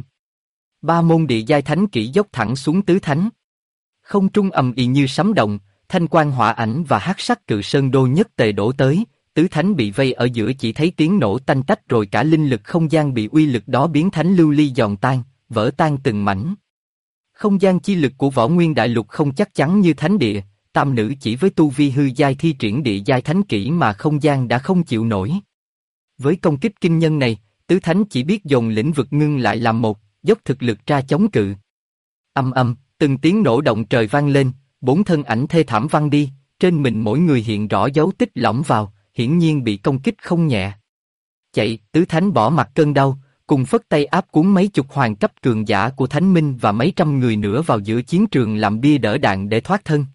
Ba môn địa giai thánh kỹ dốc thẳng xuống tứ thánh. Không trung ầm ĩ như sấm động, thanh quang hỏa ảnh và hắc sắc cự sơn đô nhất tề đổ tới, tứ thánh bị vây ở giữa chỉ thấy tiếng nổ tanh tách rồi cả linh lực không gian bị uy lực đó biến thánh lưu ly giòn tan, vỡ tan từng mảnh. Không gian chi lực của Võ Nguyên Đại Lục không chắc chắn như thánh địa, tam nữ chỉ với tu vi hư giai thi triển địa giai thánh kỹ mà không gian đã không chịu nổi. Với công kích kinh nhân này, tứ thánh chỉ biết dồn lĩnh vực ngưng lại làm một, dốc thực lực ra chống cự. Âm âm, từng tiếng nổ động trời vang lên, bốn thân ảnh thê thảm văng đi, trên mình mỗi người hiện rõ dấu tích lõm vào, hiển nhiên bị công kích không nhẹ. Chạy, tứ thánh bỏ mặt cơn đau, cùng phất tay áp cuốn mấy chục hoàng cấp cường giả của Thánh Minh và mấy trăm người nữa vào giữa chiến trường làm bia đỡ đạn để thoát thân.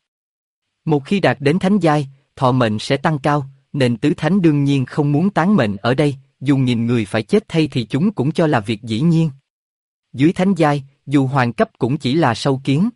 Một khi đạt đến thánh giai, thọ mệnh sẽ tăng cao, nên tứ thánh đương nhiên không muốn tán mệnh ở đây, dù nghìn người phải chết thay thì chúng cũng cho là việc dĩ nhiên. Dưới thánh giai, dù hoàng cấp cũng chỉ là sâu kiến.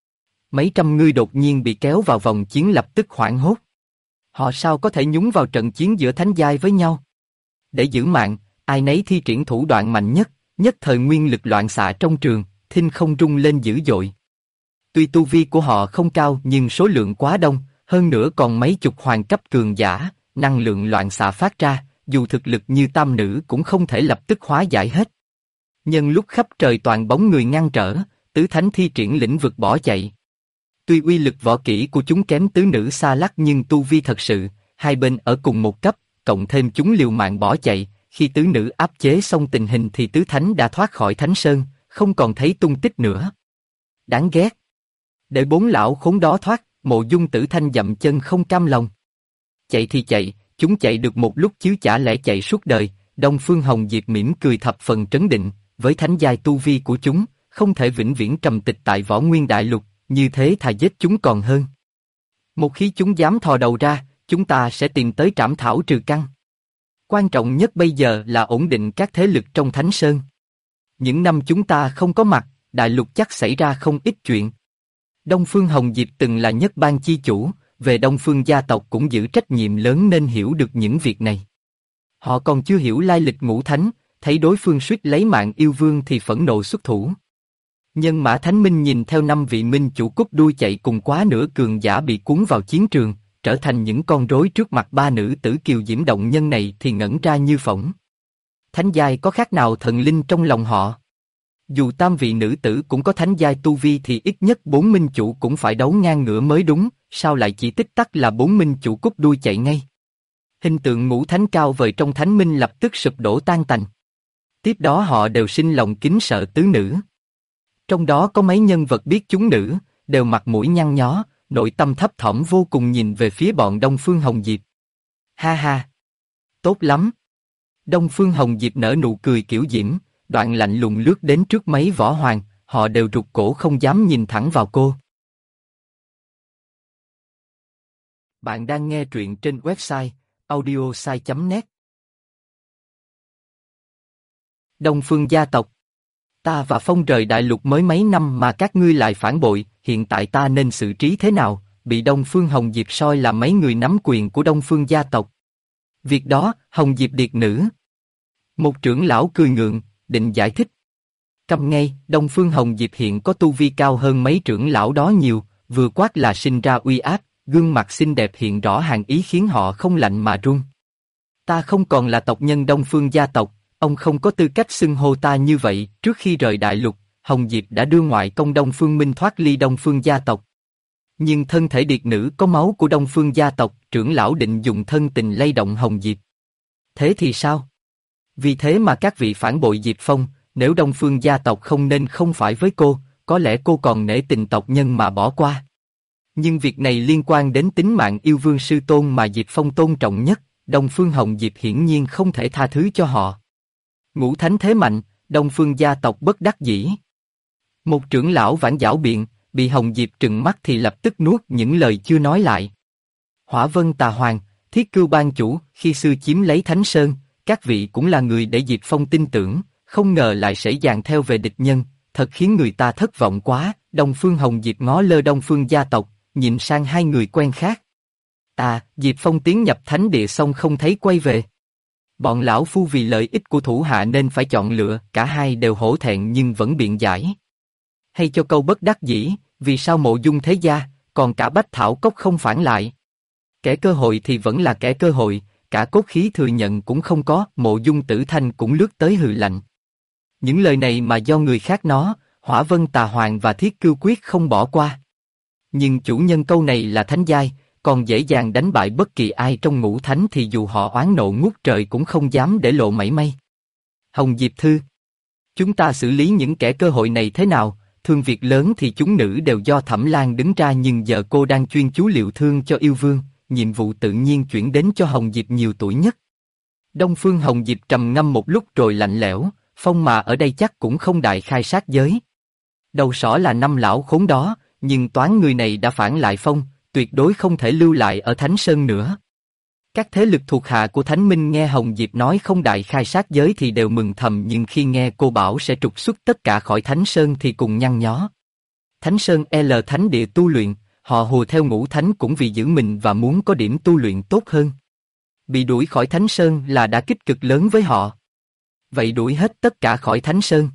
Mấy trăm người đột nhiên bị kéo vào vòng chiến lập tức hoảng hốt. Họ sao có thể nhúng vào trận chiến giữa thánh giai với nhau? Để giữ mạng, ai nấy thi triển thủ đoạn mạnh nhất, nhất thời nguyên lực loạn xạ trong trường, thinh không rung lên dữ dội. Tuy tu vi của họ không cao nhưng số lượng quá đông, hơn nữa còn mấy chục hoàng cấp cường giả, năng lượng loạn xạ phát ra, dù thực lực như tam nữ cũng không thể lập tức hóa giải hết. Nhân lúc khắp trời toàn bóng người ngăn trở, tứ thánh thi triển lĩnh vực bỏ chạy. Tuy uy lực võ kỹ của chúng kém tứ nữ xa lắc nhưng tu vi thật sự, hai bên ở cùng một cấp, cộng thêm chúng liều mạng bỏ chạy, khi tứ nữ áp chế xong tình hình thì tứ thánh đã thoát khỏi Thánh Sơn, không còn thấy tung tích nữa. Đáng ghét. Để bốn lão khốn đó thoát, Mộ Dung Tử Thanh dậm chân không cam lòng. Chạy thì chạy, chúng chạy được một lúc chứ chả lẽ chạy suốt đời. Đông Phương Hồng Diệp mỉm cười thập phần trấn định, với thánh giai tu vi của chúng, không thể vĩnh viễn trầm tịch tại Võ Nguyên Đại Lục, như thế thà giết chúng còn hơn. Một khi chúng dám thò đầu ra, chúng ta sẽ tìm tới trảm thảo trừ căn. Quan trọng nhất bây giờ là ổn định các thế lực trong Thánh Sơn. Những năm chúng ta không có mặt, Đại Lục chắc xảy ra không ít chuyện. Đông Phương Hồng Diệp từng là nhất bang chi chủ, về Đông Phương gia tộc cũng giữ trách nhiệm lớn nên hiểu được những việc này. Họ còn chưa hiểu lai lịch ngũ thánh, thấy đối phương suýt lấy mạng yêu vương thì phẫn nộ xuất thủ. Nhân Mã Thánh Minh nhìn theo năm vị minh chủ cút đuôi chạy cùng quá nửa cường giả bị cuốn vào chiến trường, trở thành những con rối trước mặt ba nữ tử kiều diễm động nhân này thì ngẩn ra như phỏng. Thánh giai có khác nào thần linh trong lòng họ? Dù tam vị nữ tử cũng có thánh giai tu vi thì ít nhất bốn minh chủ cũng phải đấu ngang ngửa mới đúng, sao lại chỉ tích tắc là bốn minh chủ cút đuôi chạy ngay? Hình tượng ngũ thánh cao vời trong thánh minh lập tức sụp đổ tan tành. Tiếp đó họ đều sinh lòng kính sợ tứ nữ. Trong đó có mấy nhân vật biết chúng nữ, đều mặt mũi nhăn nhó, nội tâm thấp thỏm vô cùng nhìn về phía bọn Đông Phương Hồng Diệp. Ha ha! Tốt lắm! Đông Phương Hồng Diệp nở nụ cười kiểu diễm, đoạn lạnh lùng lướt đến trước mấy võ hoàng, họ đều rụt cổ không dám nhìn thẳng vào cô. Bạn đang nghe truyện trên website audiosai.net. Đông Phương gia tộc. Ta và Phong rời đại lục mới mấy năm mà các ngươi lại phản bội, hiện tại ta nên xử trí thế nào? Bị Đông Phương Hồng Diệp soi là mấy người nắm quyền của Đông Phương gia tộc. Việc đó, Hồng Diệp điệt nữ. Một trưởng lão cười ngượng, định giải thích. Câm ngay, Đông Phương Hồng Diệp hiện có tu vi cao hơn mấy trưởng lão đó nhiều, vừa quát là sinh ra uy áp, gương mặt xinh đẹp hiện rõ hàn ý khiến họ không lạnh mà run. Ta không còn là tộc nhân Đông Phương gia tộc, ông không có tư cách xưng hô ta như vậy. Trước khi rời đại lục, Hồng Diệp đã đưa ngoại công Đông Phương Minh thoát ly Đông Phương gia tộc. Nhưng thân thể điệt nữ có máu của Đông Phương gia tộc, trưởng lão định dùng thân tình lay động Hồng Diệp. Thế thì sao? Vì thế mà các vị phản bội Diệp Phong, nếu Đông Phương gia tộc không nên không phải với cô, có lẽ cô còn nể tình tộc nhân mà bỏ qua. Nhưng việc này liên quan đến tính mạng yêu vương sư tôn mà Diệp Phong tôn trọng nhất, Đông Phương Hồng Diệp hiển nhiên không thể tha thứ cho họ. Ngũ thánh thế mạnh, Đông Phương gia tộc bất đắc dĩ. Một trưởng lão vãn giảo biện, bị Hồng Diệp trừng mắt thì lập tức nuốt những lời chưa nói lại. Hỏa Vân Tà Hoàng, Thiết Cưu ban chủ, khi xưa chiếm lấy Thánh Sơn, các vị cũng là người để Diệp Phong tin tưởng, không ngờ lại sẽ dàn theo về địch nhân, thật khiến người ta thất vọng quá. Đông Phương Hồng Diệp ngó lơ Đông Phương gia tộc, nhìn sang hai người quen khác. Diệp Phong tiến nhập thánh địa xong không thấy quay về. Bọn lão phu vì lợi ích của thủ hạ nên phải chọn lựa, cả hai đều hổ thẹn nhưng vẫn biện giải. Hay cho câu bất đắc dĩ, vì sao Mộ Dung thế gia, còn cả Bách Thảo Cốc không phản lại? Kẻ cơ hội thì vẫn là kẻ cơ hội, cả cốt khí thừa nhận cũng không có. Mộ Dung Tử Thanh cũng lướt tới hừ lạnh. Những lời này mà do người khác nói, Hỏa Vân Tà Hoàng và Thiết Cưu quyết không bỏ qua. Nhưng chủ nhân câu này là thánh giai, còn dễ dàng đánh bại bất kỳ ai trong ngũ thánh thì dù họ oán nộ ngút trời cũng không dám để lộ mảy may. Hồng Diệp Thư, chúng ta xử lý những kẻ cơ hội này thế nào? Thương việc lớn thì chúng nữ đều do Thẩm Lan đứng ra, nhưng giờ cô đang chuyên chú liệu thương cho yêu vương, nhiệm vụ tự nhiên chuyển đến cho Hồng Diệp nhiều tuổi nhất. Đông Phương Hồng Diệp trầm ngâm một lúc rồi lạnh lẽo, Phong mà ở đây chắc cũng không đại khai sát giới. Đầu sỏ là năm lão khốn đó, nhưng toán người này đã phản lại Phong, tuyệt đối không thể lưu lại ở Thánh Sơn nữa. Các thế lực thuộc hạ của Thánh Minh nghe Hồng Diệp nói không đại khai sát giới thì đều mừng thầm, nhưng khi nghe cô bảo sẽ trục xuất tất cả khỏi Thánh Sơn thì cùng nhăn nhó. Thánh Sơn L thánh địa tu luyện, họ hùa theo ngũ thánh cũng vì giữ mình và muốn có điểm tu luyện tốt hơn. Bị đuổi khỏi Thánh Sơn là đã kích cực lớn với họ. Vậy đuổi hết tất cả khỏi Thánh Sơn.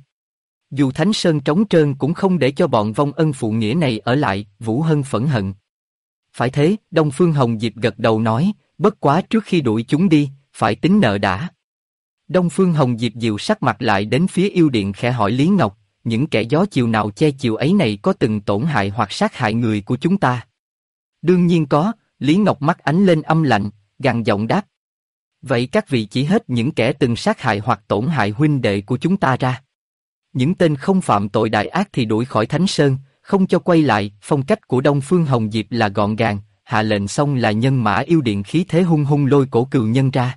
Dù Thánh Sơn trống trơn cũng không để cho bọn vong ân phụ nghĩa này ở lại. Vũ Hân phẫn hận. Phải thế, Đông Phương Hồng Diệp gật đầu nói, bất quá trước khi đuổi chúng đi, phải tính nợ đã. Đông Phương Hồng Diệp dịu sắc mặt lại đến phía yêu điện khẽ hỏi Lý Ngọc, những kẻ gió chiều nào che chiều ấy này có từng tổn hại hoặc sát hại người của chúng ta? Đương nhiên có, Lý Ngọc mắt ánh lên âm lạnh, gằn giọng đáp. Vậy các vị chỉ hết những kẻ từng sát hại hoặc tổn hại huynh đệ của chúng ta ra. Những tên không phạm tội đại ác thì đuổi khỏi Thánh Sơn, không cho quay lại. Phong cách của Đông Phương Hồng Diệp là gọn gàng, hạ lệnh xong là nhân mã yêu điện khí thế hung hung lôi cổ cừu nhân ra.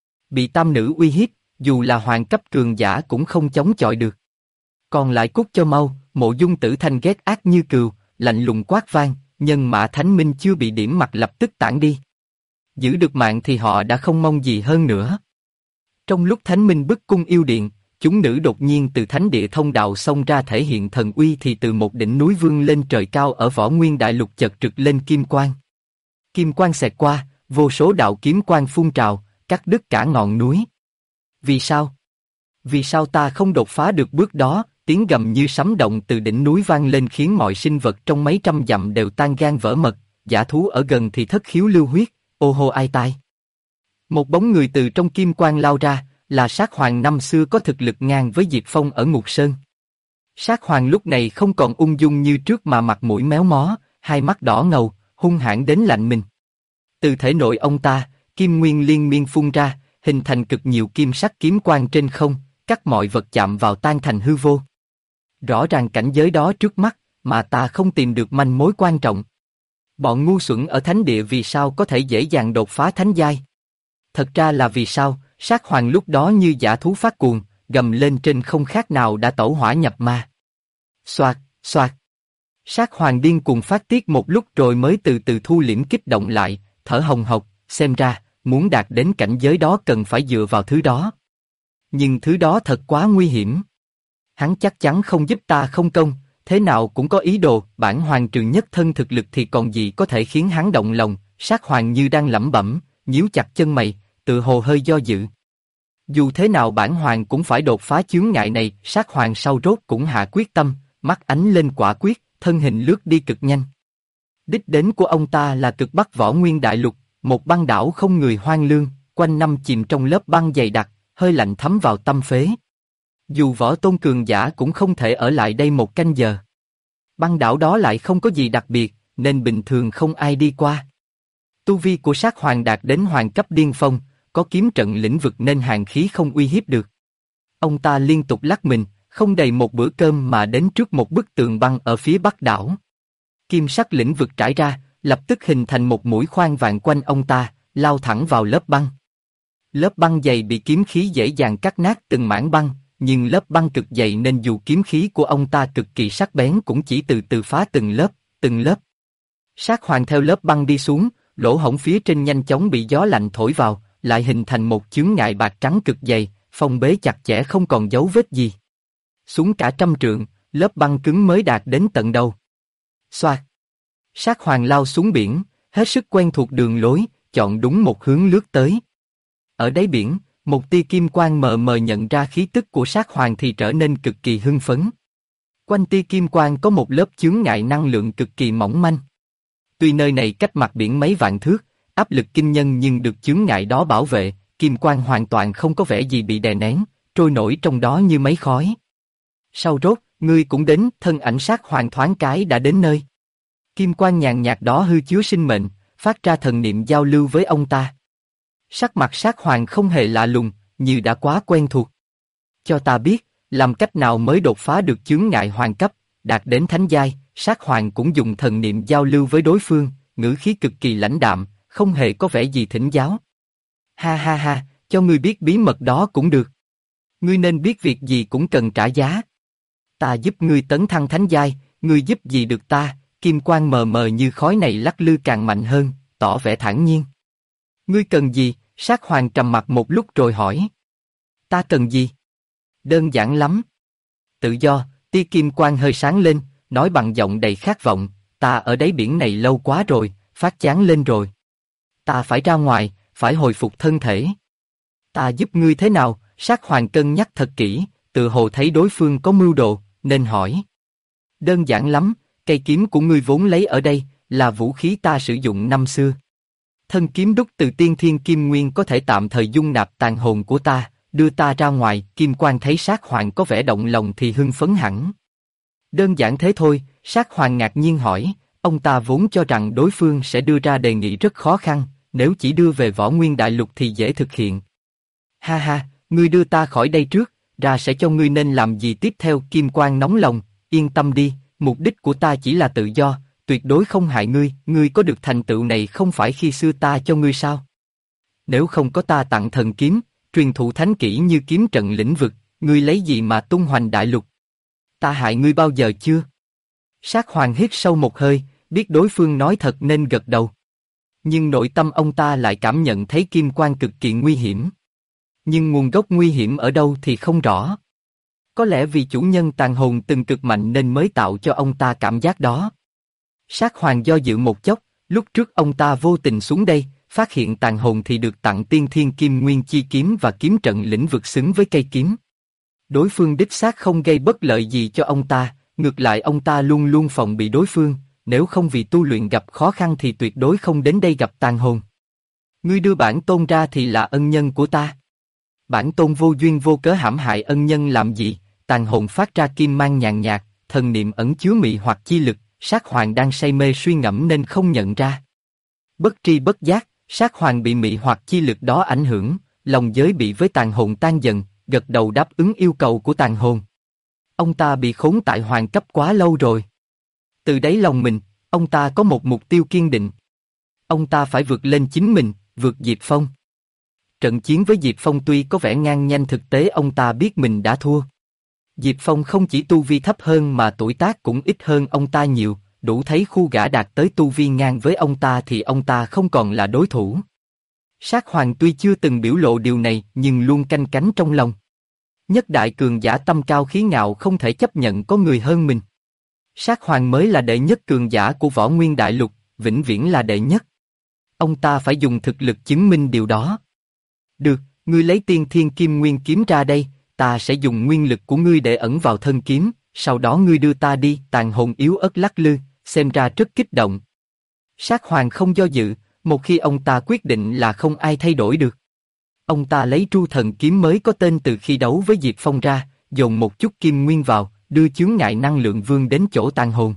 Bị tam nữ uy hiếp, dù là hoàng cấp cường giả cũng không chống chọi được. Còn lại cút cho mau. Mộ Dung Tử Thanh ghét ác như cừu, lạnh lùng quát vang, nhân mã Thánh Minh chưa bị điểm mặt lập tức tản đi. Giữ được mạng thì họ đã không mong gì hơn nữa. Trong lúc Thánh Minh bức cung yêu điện, chúng nữ đột nhiên từ thánh địa thông đạo xông ra thể hiện thần uy, thì từ một đỉnh núi vươn lên trời cao ở Võ Nguyên Đại Lục chợt trực lên kim quang. Kim quang xẹt qua, vô số đạo kiếm quang phun trào, cắt đứt cả ngọn núi. Vì sao? Vì sao ta không đột phá được bước đó? Tiếng gầm như sấm động từ đỉnh núi vang lên khiến mọi sinh vật trong mấy trăm dặm đều tan gan vỡ mật, dã thú ở gần thì thất khiếu lưu huyết, ô hô ai tai. Một bóng người từ trong kim quang lao ra, là Sát Hoàng năm xưa có thực lực ngang với Diệp Phong ở Ngục Sơn. Sát Hoàng lúc này không còn ung dung như trước mà mặt mũi méo mó, hai mắt đỏ ngầu, hung hãn đến lạnh mình. Từ thể nội ông ta, kim nguyên liên miên phun ra, hình thành cực nhiều kim sắc kiếm quang trên không, cắt mọi vật chạm vào tan thành hư vô. Rõ ràng cảnh giới đó trước mắt, mà ta không tìm được manh mối quan trọng. Bọn ngu xuẩn ở thánh địa vì sao có thể dễ dàng đột phá thánh giai? Thật ra là vì sao? Sát Hoàng lúc đó như dã thú phát cuồng, gầm lên trên không khác nào đã tẩu hỏa nhập ma. Xoạt, xoạt. Sát Hoàng điên cuồng phát tiết một lúc rồi mới từ từ thu liễm kích động lại, thở hồng hộc, xem ra, muốn đạt đến cảnh giới đó cần phải dựa vào thứ đó. Nhưng thứ đó thật quá nguy hiểm. Hắn chắc chắn không giúp ta không công, thế nào cũng có ý đồ, bản hoàng trừ nhất thân thực lực thì còn gì có thể khiến hắn động lòng, Sát Hoàng như đang lẩm bẩm, nhíu chặt chân mày, tự hồ hơi do dự. Dù thế nào bản hoàng cũng phải đột phá chướng ngại này, Sát Hoàng sau rốt cũng hạ quyết tâm, mắt ánh lên quả quyết, thân hình lướt đi cực nhanh. Đích đến của ông ta là cực Bắc Võ Nguyên Đại Lục, một băng đảo không người hoang lương, quanh năm chìm trong lớp băng dày đặc, hơi lạnh thấm vào tâm phế. Dù võ tôn cường giả cũng không thể ở lại đây một canh giờ. Băng đảo đó lại không có gì đặc biệt, nên bình thường không ai đi qua. Tu vi của Sát Hoàng đạt đến hoàng cấp điên phong, có kiếm trận lĩnh vực nên hàn khí không uy hiếp được. Ông ta liên tục lắc mình, không đầy một bữa cơm mà đến trước một bức tường băng ở phía bắc đảo. Kim sắc lĩnh vực trải ra, lập tức hình thành một mũi khoan vàng quanh ông ta, lao thẳng vào lớp băng. Lớp băng dày bị kiếm khí dễ dàng cắt nát từng mảng băng, nhưng lớp băng cực dày nên dù kiếm khí của ông ta cực kỳ sắc bén cũng chỉ từ từ phá từng lớp, từng lớp. Sát Hoàng theo lớp băng đi xuống, lỗ hổng phía trên nhanh chóng bị gió lạnh thổi vào, lại hình thành một chướng ngại bạc trắng cực dày, phong bế chặt chẽ không còn dấu vết gì. Xuống cả 100 trượng, lớp băng cứng mới đạt đến tận đầu. Xoạt. Sát Hoàng lao xuống biển, hết sức quen thuộc đường lối, chọn đúng một hướng lướt tới. Ở đáy biển, một tia kim quang mờ mờ nhận ra khí tức của Sát Hoàng thì trở nên cực kỳ hưng phấn. Quanh tia kim quang có một lớp chướng ngại năng lượng cực kỳ mỏng manh. Tuy nơi này cách mặt biển mấy vạn thước, áp lực kinh nhân nhưng được chướng ngại đó bảo vệ, kim quang hoàn toàn không có vẻ gì bị đè nén, trôi nổi trong đó như mấy khói. Sau rốt, ngươi cũng đến, thân ảnh Sát Hoàng thoáng cái đã đến nơi. Kim quang nhàn nhạt đó hư chứa sinh mệnh, phát ra thần niệm giao lưu với ông ta. Sắc mặt Sát Hoàng không hề lạ lùng, như đã quá quen thuộc. Cho ta biết, làm cách nào mới đột phá được chướng ngại hoàng cấp, đạt đến thánh giai. Sát Hoàng cũng dùng thần niệm giao lưu với đối phương, ngữ khí cực kỳ lãnh đạm, không hề có vẻ gì thỉnh giáo. Ha ha ha, cho ngươi biết bí mật đó cũng được. Ngươi nên biết việc gì cũng cần trả giá. Ta giúp ngươi tấn thăng thánh giai, ngươi giúp gì được ta? Kim quang mờ mờ như khói này lắc lư càng mạnh hơn, tỏ vẻ thản nhiên. Ngươi cần gì? Sát Hoàng trầm mặc một lúc rồi hỏi. Ta cần gì? Đơn giản lắm. Tự do. Tia kim quang hơi sáng lên, nói bằng giọng đầy khát vọng. Ta ở đáy biển này lâu quá rồi, phát chán lên rồi. Ta phải ra ngoài, phải hồi phục thân thể. Ta giúp ngươi thế nào? Sát Hoàng cân nhắc thật kỹ, tự hồ thấy đối phương có mưu đồ, nên hỏi. Đơn giản lắm, cây kiếm của ngươi vốn lấy ở đây, là vũ khí ta sử dụng năm xưa. Thân kiếm đúc từ tiên thiên kim nguyên có thể tạm thời dung nạp tàn hồn của ta, đưa ta ra ngoài. Kim Quang thấy Sát Hoàng có vẻ động lòng thì hưng phấn hẳn. Đơn giản thế thôi. Sát Hoàng ngạc nhiên hỏi, ông ta vốn cho rằng đối phương sẽ đưa ra đề nghị rất khó khăn, nếu chỉ đưa về Võ Nguyên Đại Lục thì dễ thực hiện. Ha ha, ngươi đưa ta khỏi đây trước, ra sẽ cho ngươi nên làm gì tiếp theo. Kim Quang nóng lòng, yên tâm đi, mục đích của ta chỉ là tự do, tuyệt đối không hại ngươi. Ngươi có được thành tựu này không phải khi xưa ta cho ngươi sao? Nếu không có ta tặng thần kiếm, truyền thụ thánh kỹ như kiếm trận lĩnh vực, ngươi lấy gì mà tung hoành đại lục? Ta hại ngươi bao giờ chưa? Sát Hoàng hít sâu một hơi, biết đối phương nói thật nên gật đầu. Nhưng nội tâm ông ta lại cảm nhận thấy kim quang cực kỳ nguy hiểm. Nhưng nguồn gốc nguy hiểm ở đâu thì không rõ. Có lẽ vì chủ nhân tàn hồn từng cực mạnh nên mới tạo cho ông ta cảm giác đó. Sát Hoàng do dự một chốc, lúc trước ông ta vô tình xuống đây, phát hiện tàn hồn thì được tặng tiên thiên kim nguyên chi kiếm và kiếm trận lĩnh vực xứng với cây kiếm. Đối phương đích xác không gây bất lợi gì cho ông ta, ngược lại ông ta luôn luôn phòng bị đối phương, nếu không vì tu luyện gặp khó khăn thì tuyệt đối không đến đây gặp tàn hồn. Ngươi đưa bản tôn ra thì là ân nhân của ta. Bản tôn vô duyên vô cớ hãm hại ân nhân làm gì? Tàn hồn phát ra kim mang nhàn nhạt, thần niệm ẩn chứa mị hoặc chi lực. Sát Hoàng đang say mê suy ngẫm nên không nhận ra. Bất tri bất giác, Sát Hoàng bị mị hoặc chi lực đó ảnh hưởng, lòng giới bị với tàn hồn tan dần, gật đầu đáp ứng yêu cầu của tàn hồn. Ông ta bị khốn tại hoàng cấp quá lâu rồi. Từ đáy lòng mình, ông ta có một mục tiêu kiên định. Ông ta phải vượt lên chính mình, vượt Diệp Phong. Trận chiến với Diệp Phong tuy có vẻ ngang nhanh, thực tế ông ta biết mình đã thua. Diệp Phong không chỉ tu vi thấp hơn mà tuổi tác cũng ít hơn ông ta nhiều, đủ thấy khu gã đạt tới tu vi ngang với ông ta thì ông ta không còn là đối thủ. Sát Hoàng tuy chưa từng biểu lộ điều này nhưng luôn canh cánh trong lòng. Nhất đại cường giả tâm cao khí ngạo không thể chấp nhận có người hơn mình. Sát Hoàng mới là đệ nhất cường giả của Võ Nguyên Đại Lục, vĩnh viễn là đệ nhất. Ông ta phải dùng thực lực chứng minh điều đó. Được, ngươi lấy Tiên Thiên Kim Nguyên kiếm ra đây, ta sẽ dùng nguyên lực của ngươi để ẩn vào thân kiếm, sau đó ngươi đưa ta đi. Tàn hồn yếu ớt lắc lư, xem ra rất kích động. Sát Hoàng không do dự, một khi ông ta quyết định là không ai thay đổi được. Ông ta lấy Tru Thần kiếm mới có tên từ khi đấu với Diệp Phong ra, dồn một chút kim nguyên vào, đưa chướng ngại năng lượng vương đến chỗ tàn hồn.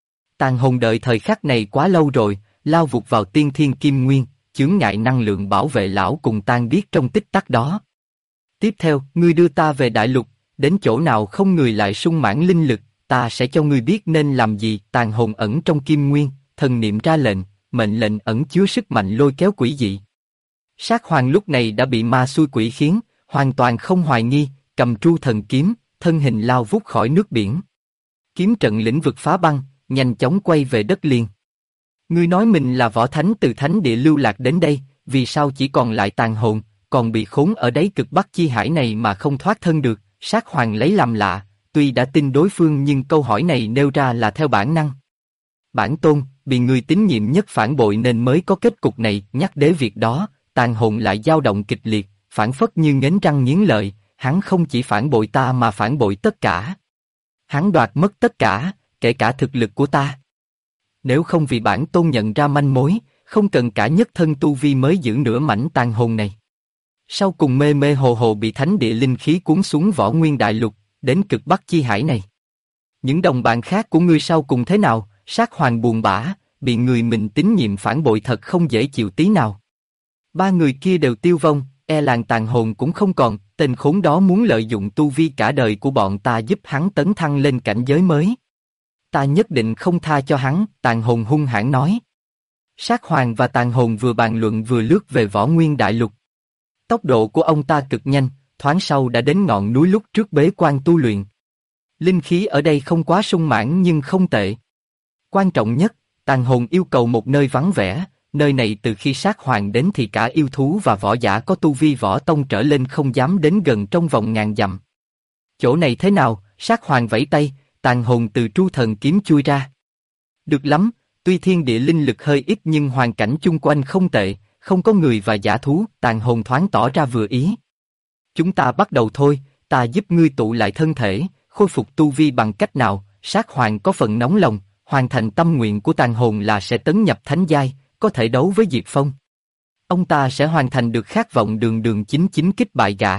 Tàn hồn đợi thời khắc này quá lâu rồi, lao vụt vào Tiên Thiên Kim Nguyên, chướng ngại năng lượng bảo vệ lão cùng tan biết trong tích tắc đó. Tiếp theo, ngươi đưa ta về đại lục, đến chỗ nào không người lại sung mãn linh lực, ta sẽ cho ngươi biết nên làm gì. Tàn hồn ẩn trong Kim Nguyên, thần niệm ra lệnh, mệnh lệnh ẩn chứa sức mạnh lôi kéo quỷ dị. Sát Hoàng lúc này đã bị ma xui quỷ khiến, hoàn toàn không hoài nghi, cầm Tru Thần kiếm, thân hình lao vút khỏi nước biển. Kiếm trận lĩnh vực phá băng, nhanh chóng quay về đất liền. Ngươi nói mình là võ thánh từ thánh địa lưu lạc đến đây, vì sao chỉ còn lại tàn hồn, còn bị khốn ở đáy cực bắc chi hải này mà không thoát thân được? Sát Hoàng lấy làm lạ, tuy đã tin đối phương nhưng câu hỏi này nêu ra là theo bản năng. Bản tôn, bị người tín nhiệm nhất phản bội nên mới có kết cục này. Nhắc đến việc đó, tàn hồn lại dao động kịch liệt, phản phất như nghiến răng nghiến lợi. Hắn không chỉ phản bội ta mà phản bội tất cả. Hắn đoạt mất tất cả, kể cả thực lực của ta. Nếu không vì bản tôn nhận ra manh mối, không cần cả nhất thân tu vi mới giữ nửa mảnh tàn hồn này. Sau cùng mê mê hồ hồ bị thánh địa linh khí cuốn xuống Võ Nguyên Đại Lục, đến cực bắc chi hải này. Những đồng bạn khác của ngươi sau cùng thế nào? Sát Hoàng buồn bã, bị người mình tín nhiệm phản bội thật không dễ chịu tí nào. Ba người kia đều tiêu vong, e làng tàn hồn cũng không còn. Tên khốn đó muốn lợi dụng tu vi cả đời của bọn ta giúp hắn tấn thăng lên cảnh giới mới. Ta nhất định không tha cho hắn. Tàn hồn hung hãn nói. Sát Hoàng và tàn hồn vừa bàn luận vừa lướt về Võ Nguyên Đại Lục. Tốc độ của ông ta cực nhanh, thoáng sau đã đến ngọn núi lúc trước bế quan tu luyện. Linh khí ở đây không quá sung mãn nhưng không tệ. Quan trọng nhất, tàn hồn yêu cầu một nơi vắng vẻ. Nơi này từ khi Sát Hoàng đến thì cả yêu thú và võ giả có tu vi võ tông trở lên không dám đến gần trong vòng ngàn dặm. Chỗ này thế nào? Sát Hoàng vẫy tay, tàn hồn từ Tru Thần kiếm chui ra. Được lắm, tuy thiên địa linh lực hơi ít nhưng hoàn cảnh chung quanh không tệ, không có người và giả thú. Tàn hồn thoáng tỏ ra vừa ý. Chúng ta bắt đầu thôi, ta giúp ngươi tụ lại thân thể, khôi phục tu vi bằng cách nào? Sát Hoàng có phần nóng lòng, hoàn thành tâm nguyện của tàn hồn là sẽ tấn nhập thánh giai, có thể đấu với Diệp Phong. Ông ta sẽ hoàn thành được khát vọng đường đường chính chính kích bại gã.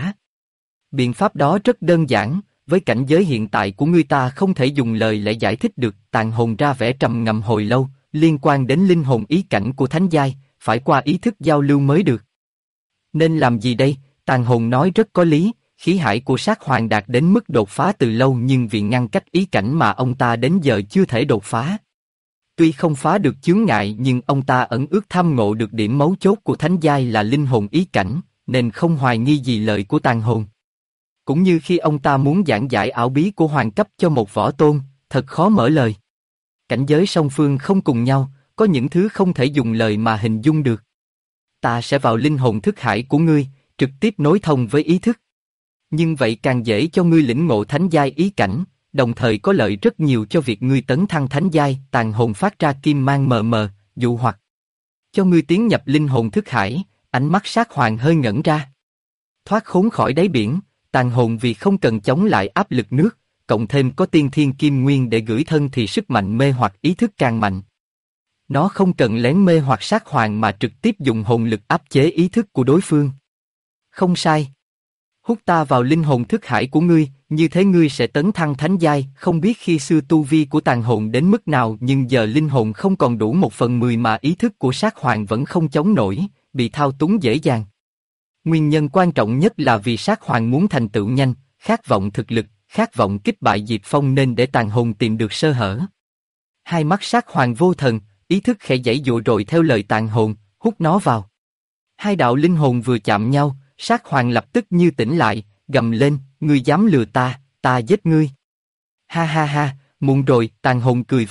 Biện pháp đó rất đơn giản, với cảnh giới hiện tại của ngươi ta không thể dùng lời lẽ giải thích được. Tàn hồn ra vẻ trầm ngâm hồi lâu, liên quan đến linh hồn ý cảnh của thánh giai, phải qua ý thức giao lưu mới được. Nên làm gì đây? Tàn hồn nói rất có lý, khí hải của Sát Hoàng đạt đến mức đột phá từ lâu nhưng vì ngăn cách ý cảnh mà ông ta đến giờ chưa thể đột phá. Tuy không phá được chướng ngại nhưng ông ta ẩn ước tham ngộ được điểm mấu chốt của thánh giai là linh hồn ý cảnh, nên không hoài nghi gì lời của tàn hồn. Cũng như khi ông ta muốn giảng giải ảo bí của hoàng cấp cho một võ tôn, thật khó mở lời. Cảnh giới song phương không cùng nhau, có những thứ không thể dùng lời mà hình dung được. Ta sẽ vào linh hồn thức hải của ngươi, trực tiếp nối thông với ý thức. Nhưng vậy càng dễ cho ngươi lĩnh ngộ thánh giai ý cảnh, đồng thời có lợi rất nhiều cho việc ngươi tấn thăng thánh giai. Tàn hồn phát ra kim mang mờ mờ, dụ hoặc cho ngươi tiến nhập linh hồn thức hải. Ánh mắt Sát Hoàng hơi ngẩn ra. Thoát khốn khỏi đáy biển, tàn hồn vì không cần chống lại áp lực nước, cộng thêm có tiên thiên kim nguyên để gửi thân thì sức mạnh mê hoặc ý thức càng mạnh. Nó không cần lén mê hoặc Sát Hoàng mà trực tiếp dùng hồn lực áp chế ý thức của đối phương. Không sai. Hút ta vào linh hồn thức hải của ngươi, như thế ngươi sẽ tấn thăng thánh giai. Không biết khi xưa tu vi của tàn hồn đến mức nào nhưng giờ linh hồn không còn đủ 1/10 mà ý thức của Sát Hoàng vẫn không chống nổi, bị thao túng dễ dàng. Nguyên nhân quan trọng nhất là vì Sát Hoàng muốn thành tựu nhanh, khát vọng thực lực, khát vọng kích bại Diệp Phong nên để tàn hồn tìm được sơ hở. Hai mắt Sát Hoàng vô thần, ý thức khẽ giãy giụa rồi theo lời tàn hồn, hút nó vào. Hai đạo linh hồn vừa chạm nhau, Sát Hoàng lập tức như tỉnh lại, gầm lên, ngươi dám lừa ta, ta giết ngươi. Ha ha ha, muộn rồi. Tàn hồn cười vang,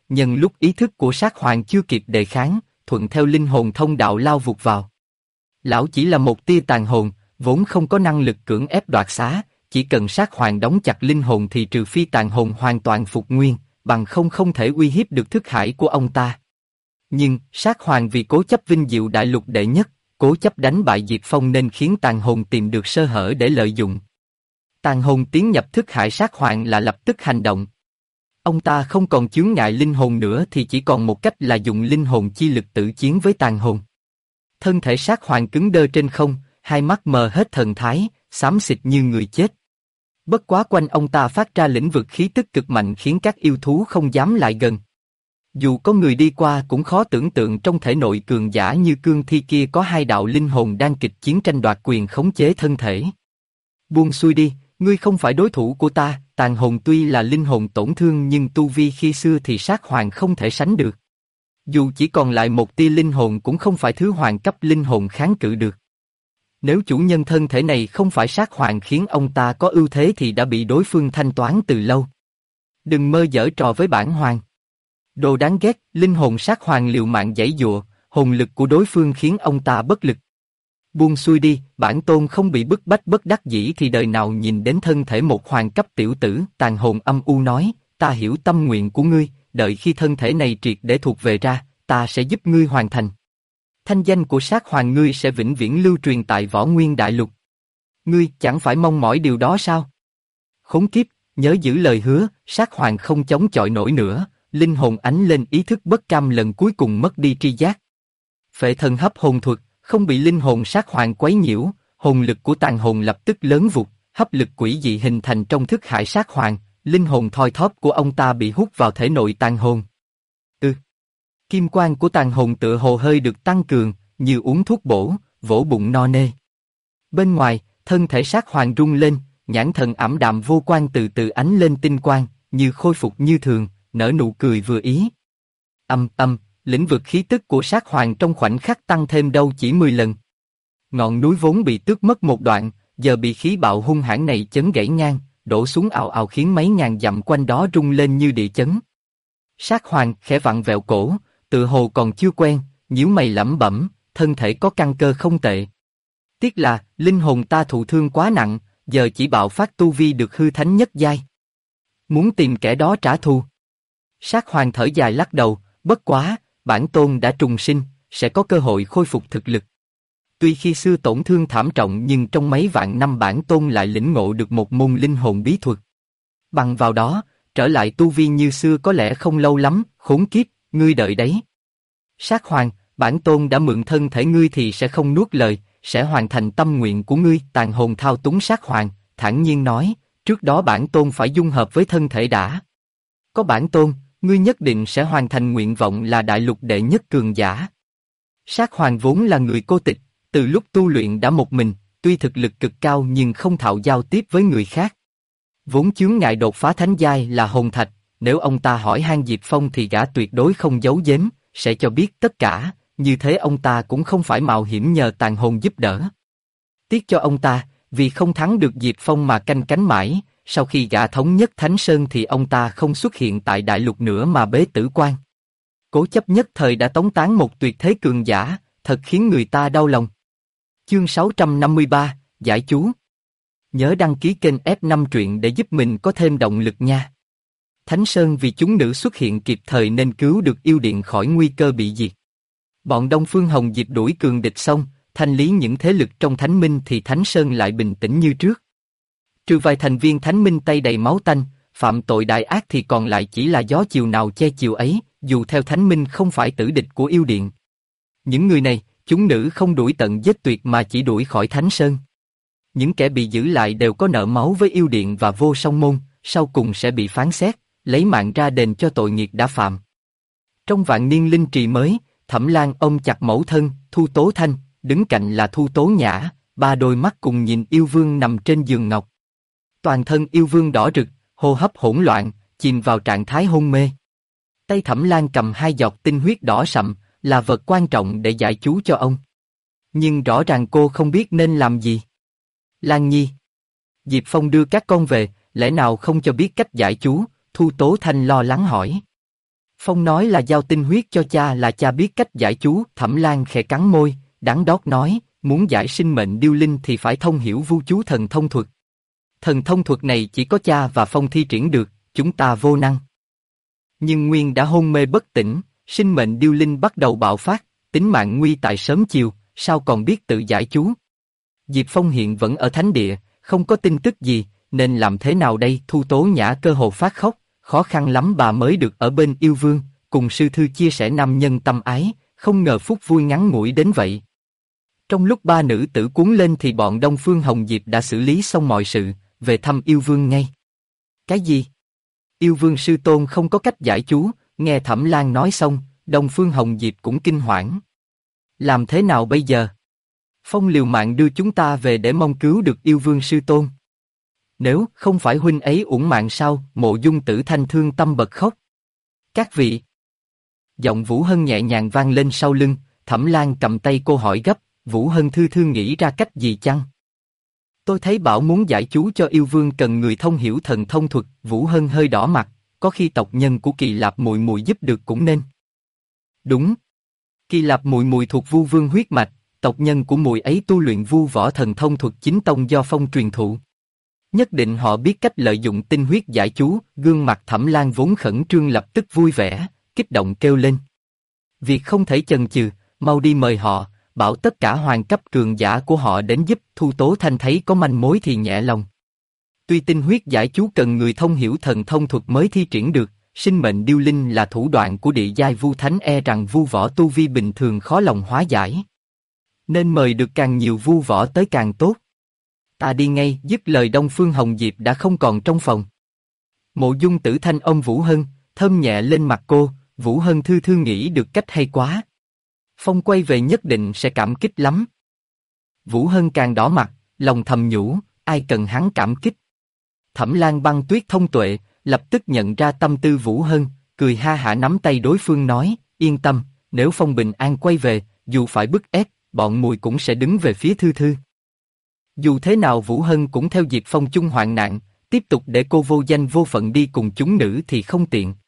nhân lúc ý thức của sát hoàng chưa kịp đề kháng, thuận theo linh hồn thông đạo lao vụt vào. Lão chỉ là một tia tàn hồn, vốn không có năng lực cưỡng ép đoạt xá, chỉ cần sát hoàng đóng chặt linh hồn thì trừ phi tàn hồn hoàn toàn phục nguyên, bằng không thể uy hiếp được thức hải của ông ta. Nhưng, sát hoàng vì cố chấp vinh diệu đại lục đệ nhất, cố chấp đánh bại Diệp Phong nên khiến tàn hồn tìm được sơ hở để lợi dụng. Tàn hồn tiến nhập thức hải sát hoàng là lập tức hành động. Ông ta không còn chướng ngại linh hồn nữa thì chỉ còn một cách là dùng linh hồn chi lực tự chiến với tàn hồn. Thân thể sát hoàng cứng đơ trên không, hai mắt mờ hết thần thái, xám xịt như người chết. Bất quá quanh ông ta phát ra lĩnh vực khí tức cực mạnh khiến các yêu thú không dám lại gần. Dù có người đi qua cũng khó tưởng tượng trong thể nội cường giả như cương thi kia có hai đạo linh hồn đang kịch chiến tranh đoạt quyền khống chế thân thể. Buông xuôi đi, ngươi không phải đối thủ của ta, tàn hồn tuy là linh hồn tổn thương nhưng tu vi khi xưa thì sát hoàng không thể sánh được. Dù chỉ còn lại một tia linh hồn cũng không phải thứ hoàng cấp linh hồn kháng cự được. Nếu chủ nhân thân thể này không phải sát hoàng khiến ông ta có ưu thế thì đã bị đối phương thanh toán từ lâu. Đừng mơ giở trò với bản hoàng. Đồ đáng ghét, linh hồn sát hoàng liều mạng giãy giụa, hồn lực của đối phương khiến ông ta bất lực. Buông xuôi đi, bản tôn không bị bức bách bất đắc dĩ thì đời nào nhìn đến thân thể một hoàng cấp tiểu tử, tàn hồn âm u nói, ta hiểu tâm nguyện của ngươi, đợi khi thân thể này triệt để thuộc về ra, ta sẽ giúp ngươi hoàn thành. Thanh danh của sát hoàng ngươi sẽ vĩnh viễn lưu truyền tại Võ Nguyên Đại Lục. Ngươi chẳng phải mong mỏi điều đó sao? Khốn kiếp, nhớ giữ lời hứa, sát hoàng không chống chọi nổi nữa, linh hồn ánh lên ý thức bất cam lần cuối cùng mất đi tri giác. Phệ thần hấp hồn thuật, không bị linh hồn sát hoàng quấy nhiễu, hồn lực của tàn hồn lập tức lớn vụt, hấp lực quỷ dị hình thành trong thức hải sát hoàng, linh hồn thoi thóp của ông ta bị hút vào thể nội tàn hồn. Kim quang của tàn hồn tựa hồ hơi được tăng cường, như uống thuốc bổ, vỗ bụng no nê. Bên ngoài, thân thể sát hoàng rung lên, nhãn thần ảm đạm vô quan từ từ ánh lên tinh quang, như khôi phục như thường, nở nụ cười vừa ý. Lĩnh vực khí tức của sát hoàng trong khoảnh khắc tăng thêm đâu chỉ 10 lần. Ngọn núi vốn bị tước mất một đoạn, giờ bị khí bạo hung hãn này chấn gãy ngang, đổ xuống ào ào khiến mấy ngàn dặm quanh đó rung lên như địa chấn. Sát hoàng khẽ vặn vẹo cổ, tự hồ còn chưa quen, nhíu mày lẩm bẩm, thân thể có căn cơ không tệ. Tiếc là, linh hồn ta thụ thương quá nặng, giờ chỉ bạo phát tu vi được hư thánh nhất giai. Muốn tìm kẻ đó trả thù. Sát hoàng thở dài lắc đầu, bất quá, bản tôn đã trùng sinh, sẽ có cơ hội khôi phục thực lực. Tuy khi xưa tổn thương thảm trọng nhưng trong mấy vạn năm bản tôn lại lĩnh ngộ được một môn linh hồn bí thuật. Bằng vào đó, trở lại tu vi như xưa có lẽ không lâu lắm, khốn kiếp, ngươi đợi đấy. Sát hoàng, bản tôn đã mượn thân thể ngươi thì sẽ không nuốt lời, sẽ hoàn thành tâm nguyện của ngươi. Tàn hồn thao túng sát hoàng, thản nhiên nói, trước đó bản tôn phải dung hợp với thân thể đã. Có bản tôn, ngươi nhất định sẽ hoàn thành nguyện vọng là đại lục đệ nhất cường giả. Sát hoàng vốn là người cô tịch, từ lúc tu luyện đã một mình, tuy thực lực cực cao nhưng không thạo giao tiếp với người khác. Vốn chướng ngại đột phá thánh giai là hồn thạch, nếu ông ta hỏi han Diệp Phong thì gã tuyệt đối không giấu giếm, sẽ cho biết tất cả, như thế ông ta cũng không phải mạo hiểm nhờ tàn hồn giúp đỡ. Tiếc cho ông ta, vì không thắng được Diệp Phong mà canh cánh mãi, sau khi gã thống nhất Thánh Sơn thì ông ta không xuất hiện tại đại lục nữa mà bế tử quan. Cố chấp nhất thời đã tống tán một tuyệt thế cường giả, thật khiến người ta đau lòng. Chương 653, Giải chú. Nhớ đăng ký kênh F5 truyện để giúp mình có thêm động lực nha. Thánh Sơn vì chúng nữ xuất hiện kịp thời nên cứu được yêu điện khỏi nguy cơ bị diệt. Bọn Đông Phương Hồng Diệp đuổi cường địch xong, thanh lý những thế lực trong Thánh Minh thì Thánh Sơn lại bình tĩnh như trước. Trừ vài thành viên Thánh Minh tay đầy máu tanh, phạm tội đại ác thì còn lại chỉ là gió chiều nào che chiều ấy, dù theo Thánh Minh không phải tử địch của yêu điện. Những người này, chúng nữ không đuổi tận giết tuyệt mà chỉ đuổi khỏi Thánh Sơn. Những kẻ bị giữ lại đều có nợ máu với yêu điện và vô song môn, sau cùng sẽ bị phán xét, lấy mạng ra đền cho tội nghiệp đã phạm. Trong vạn niên linh trì mới, Thẩm Lan ôm chặt mẫu thân, Thu Tố Thanh, đứng cạnh là Thu Tố Nhã, ba đôi mắt cùng nhìn yêu vương nằm trên giường ngọc. Toàn thân yêu vương đỏ rực, hô hấp hỗn loạn, chìm vào trạng thái hôn mê. Tay Thẩm Lan cầm hai giọt tinh huyết đỏ sậm, là vật quan trọng để giải chú cho ông. Nhưng rõ ràng cô không biết nên làm gì. Lan Nhi. Diệp Phong đưa các con về, lẽ nào không cho biết cách giải chú? Thu Tố Thanh lo lắng hỏi. Phong nói là giao tinh huyết cho cha là cha biết cách giải chú. Thẩm Lan khẽ cắn môi, đắng đót nói, muốn giải sinh mệnh điêu linh thì phải thông hiểu vu chú thần thông thuật. Thần thông thuật này chỉ có cha và Phong thi triển được, chúng ta vô năng. Nhưng Nguyên đã hôn mê bất tỉnh, sinh mệnh điêu linh bắt đầu bạo phát, tính mạng nguy tại sớm chiều, sao còn biết tự giải chú. Diệp Phong hiện vẫn ở thánh địa, không có tin tức gì, nên làm thế nào đây? Thu Tố Nhã cơ hồ phát khóc, khó khăn lắm bà mới được ở bên yêu vương, cùng sư thư chia sẻ nam nhân tâm ái, không ngờ phút vui ngắn ngủi đến vậy. Trong lúc ba nữ tử cuốn lên thì bọn Đông Phương Hồng Diệp đã xử lý xong mọi sự, về thăm yêu vương ngay. Cái gì? Yêu vương sư tôn không có cách giải chú, nghe Thẩm Lan nói xong, Đông Phương Hồng Diệp cũng kinh hoảng. Làm thế nào bây giờ? Phong liều mạng đưa chúng ta về để mong cứu được yêu vương sư tôn. Nếu không phải huynh ấy uổng mạng sao? Mộ Dung Tử Thanh thương tâm bật khóc. Các vị. Giọng Vũ Hân nhẹ nhàng vang lên sau lưng, Thẩm Lan cầm tay cô hỏi gấp, Vũ Hân thư thư nghĩ ra cách gì chăng? Tôi thấy bảo muốn giải chú cho yêu vương cần người thông hiểu thần thông thuật. Vũ Hân hơi đỏ mặt, có khi tộc nhân của Kỳ Lạp Mùi Mùi giúp được cũng nên. Đúng. Kỳ Lạp Mùi Mùi thuộc Vu Vương huyết mạch, tộc nhân của Mùi ấy tu luyện vu võ thần thông thuật chính tông do Phong truyền thụ. Nhất định họ biết cách lợi dụng tinh huyết giải chú. Gương mặt Thẩm Lan vốn khẩn trương lập tức vui vẻ, kích động kêu lên. Việc không thể chần chừ, mau đi mời họ, bảo tất cả hoàng cấp cường giả của họ đến giúp. Thu Tố Thanh thấy có manh mối thì nhẹ lòng. Tuy tinh huyết giải chú cần người thông hiểu thần thông thuật mới thi triển được, sinh mệnh điêu linh là thủ đoạn của địa giai vu thánh, e rằng vu võ tu vi bình thường khó lòng hóa giải. Nên mời được càng nhiều vu võ tới càng tốt. Ta đi ngay. Dứt lời Đông Phương Hồng Diệp đã không còn trong phòng. Mộ Dung Tử Thanh ôm Vũ Hân, thơm nhẹ lên mặt cô. Vũ Hân thư thư nghĩ được cách hay quá. Phong quay về nhất định sẽ cảm kích lắm. Vũ Hân càng đỏ mặt, lòng thầm nhủ, ai cần hắn cảm kích. Thẩm Lan Băng Tuyết thông tuệ, lập tức nhận ra tâm tư Vũ Hân, cười ha hả nắm tay đối phương nói, yên tâm, nếu Phong bình an quay về, dù phải bức ép, bọn Mùi cũng sẽ đứng về phía thư thư. Dù thế nào Vũ Hân cũng theo Diệp Phong chung hoạn nạn, tiếp tục để cô vô danh vô phận đi cùng chúng nữ thì không tiện.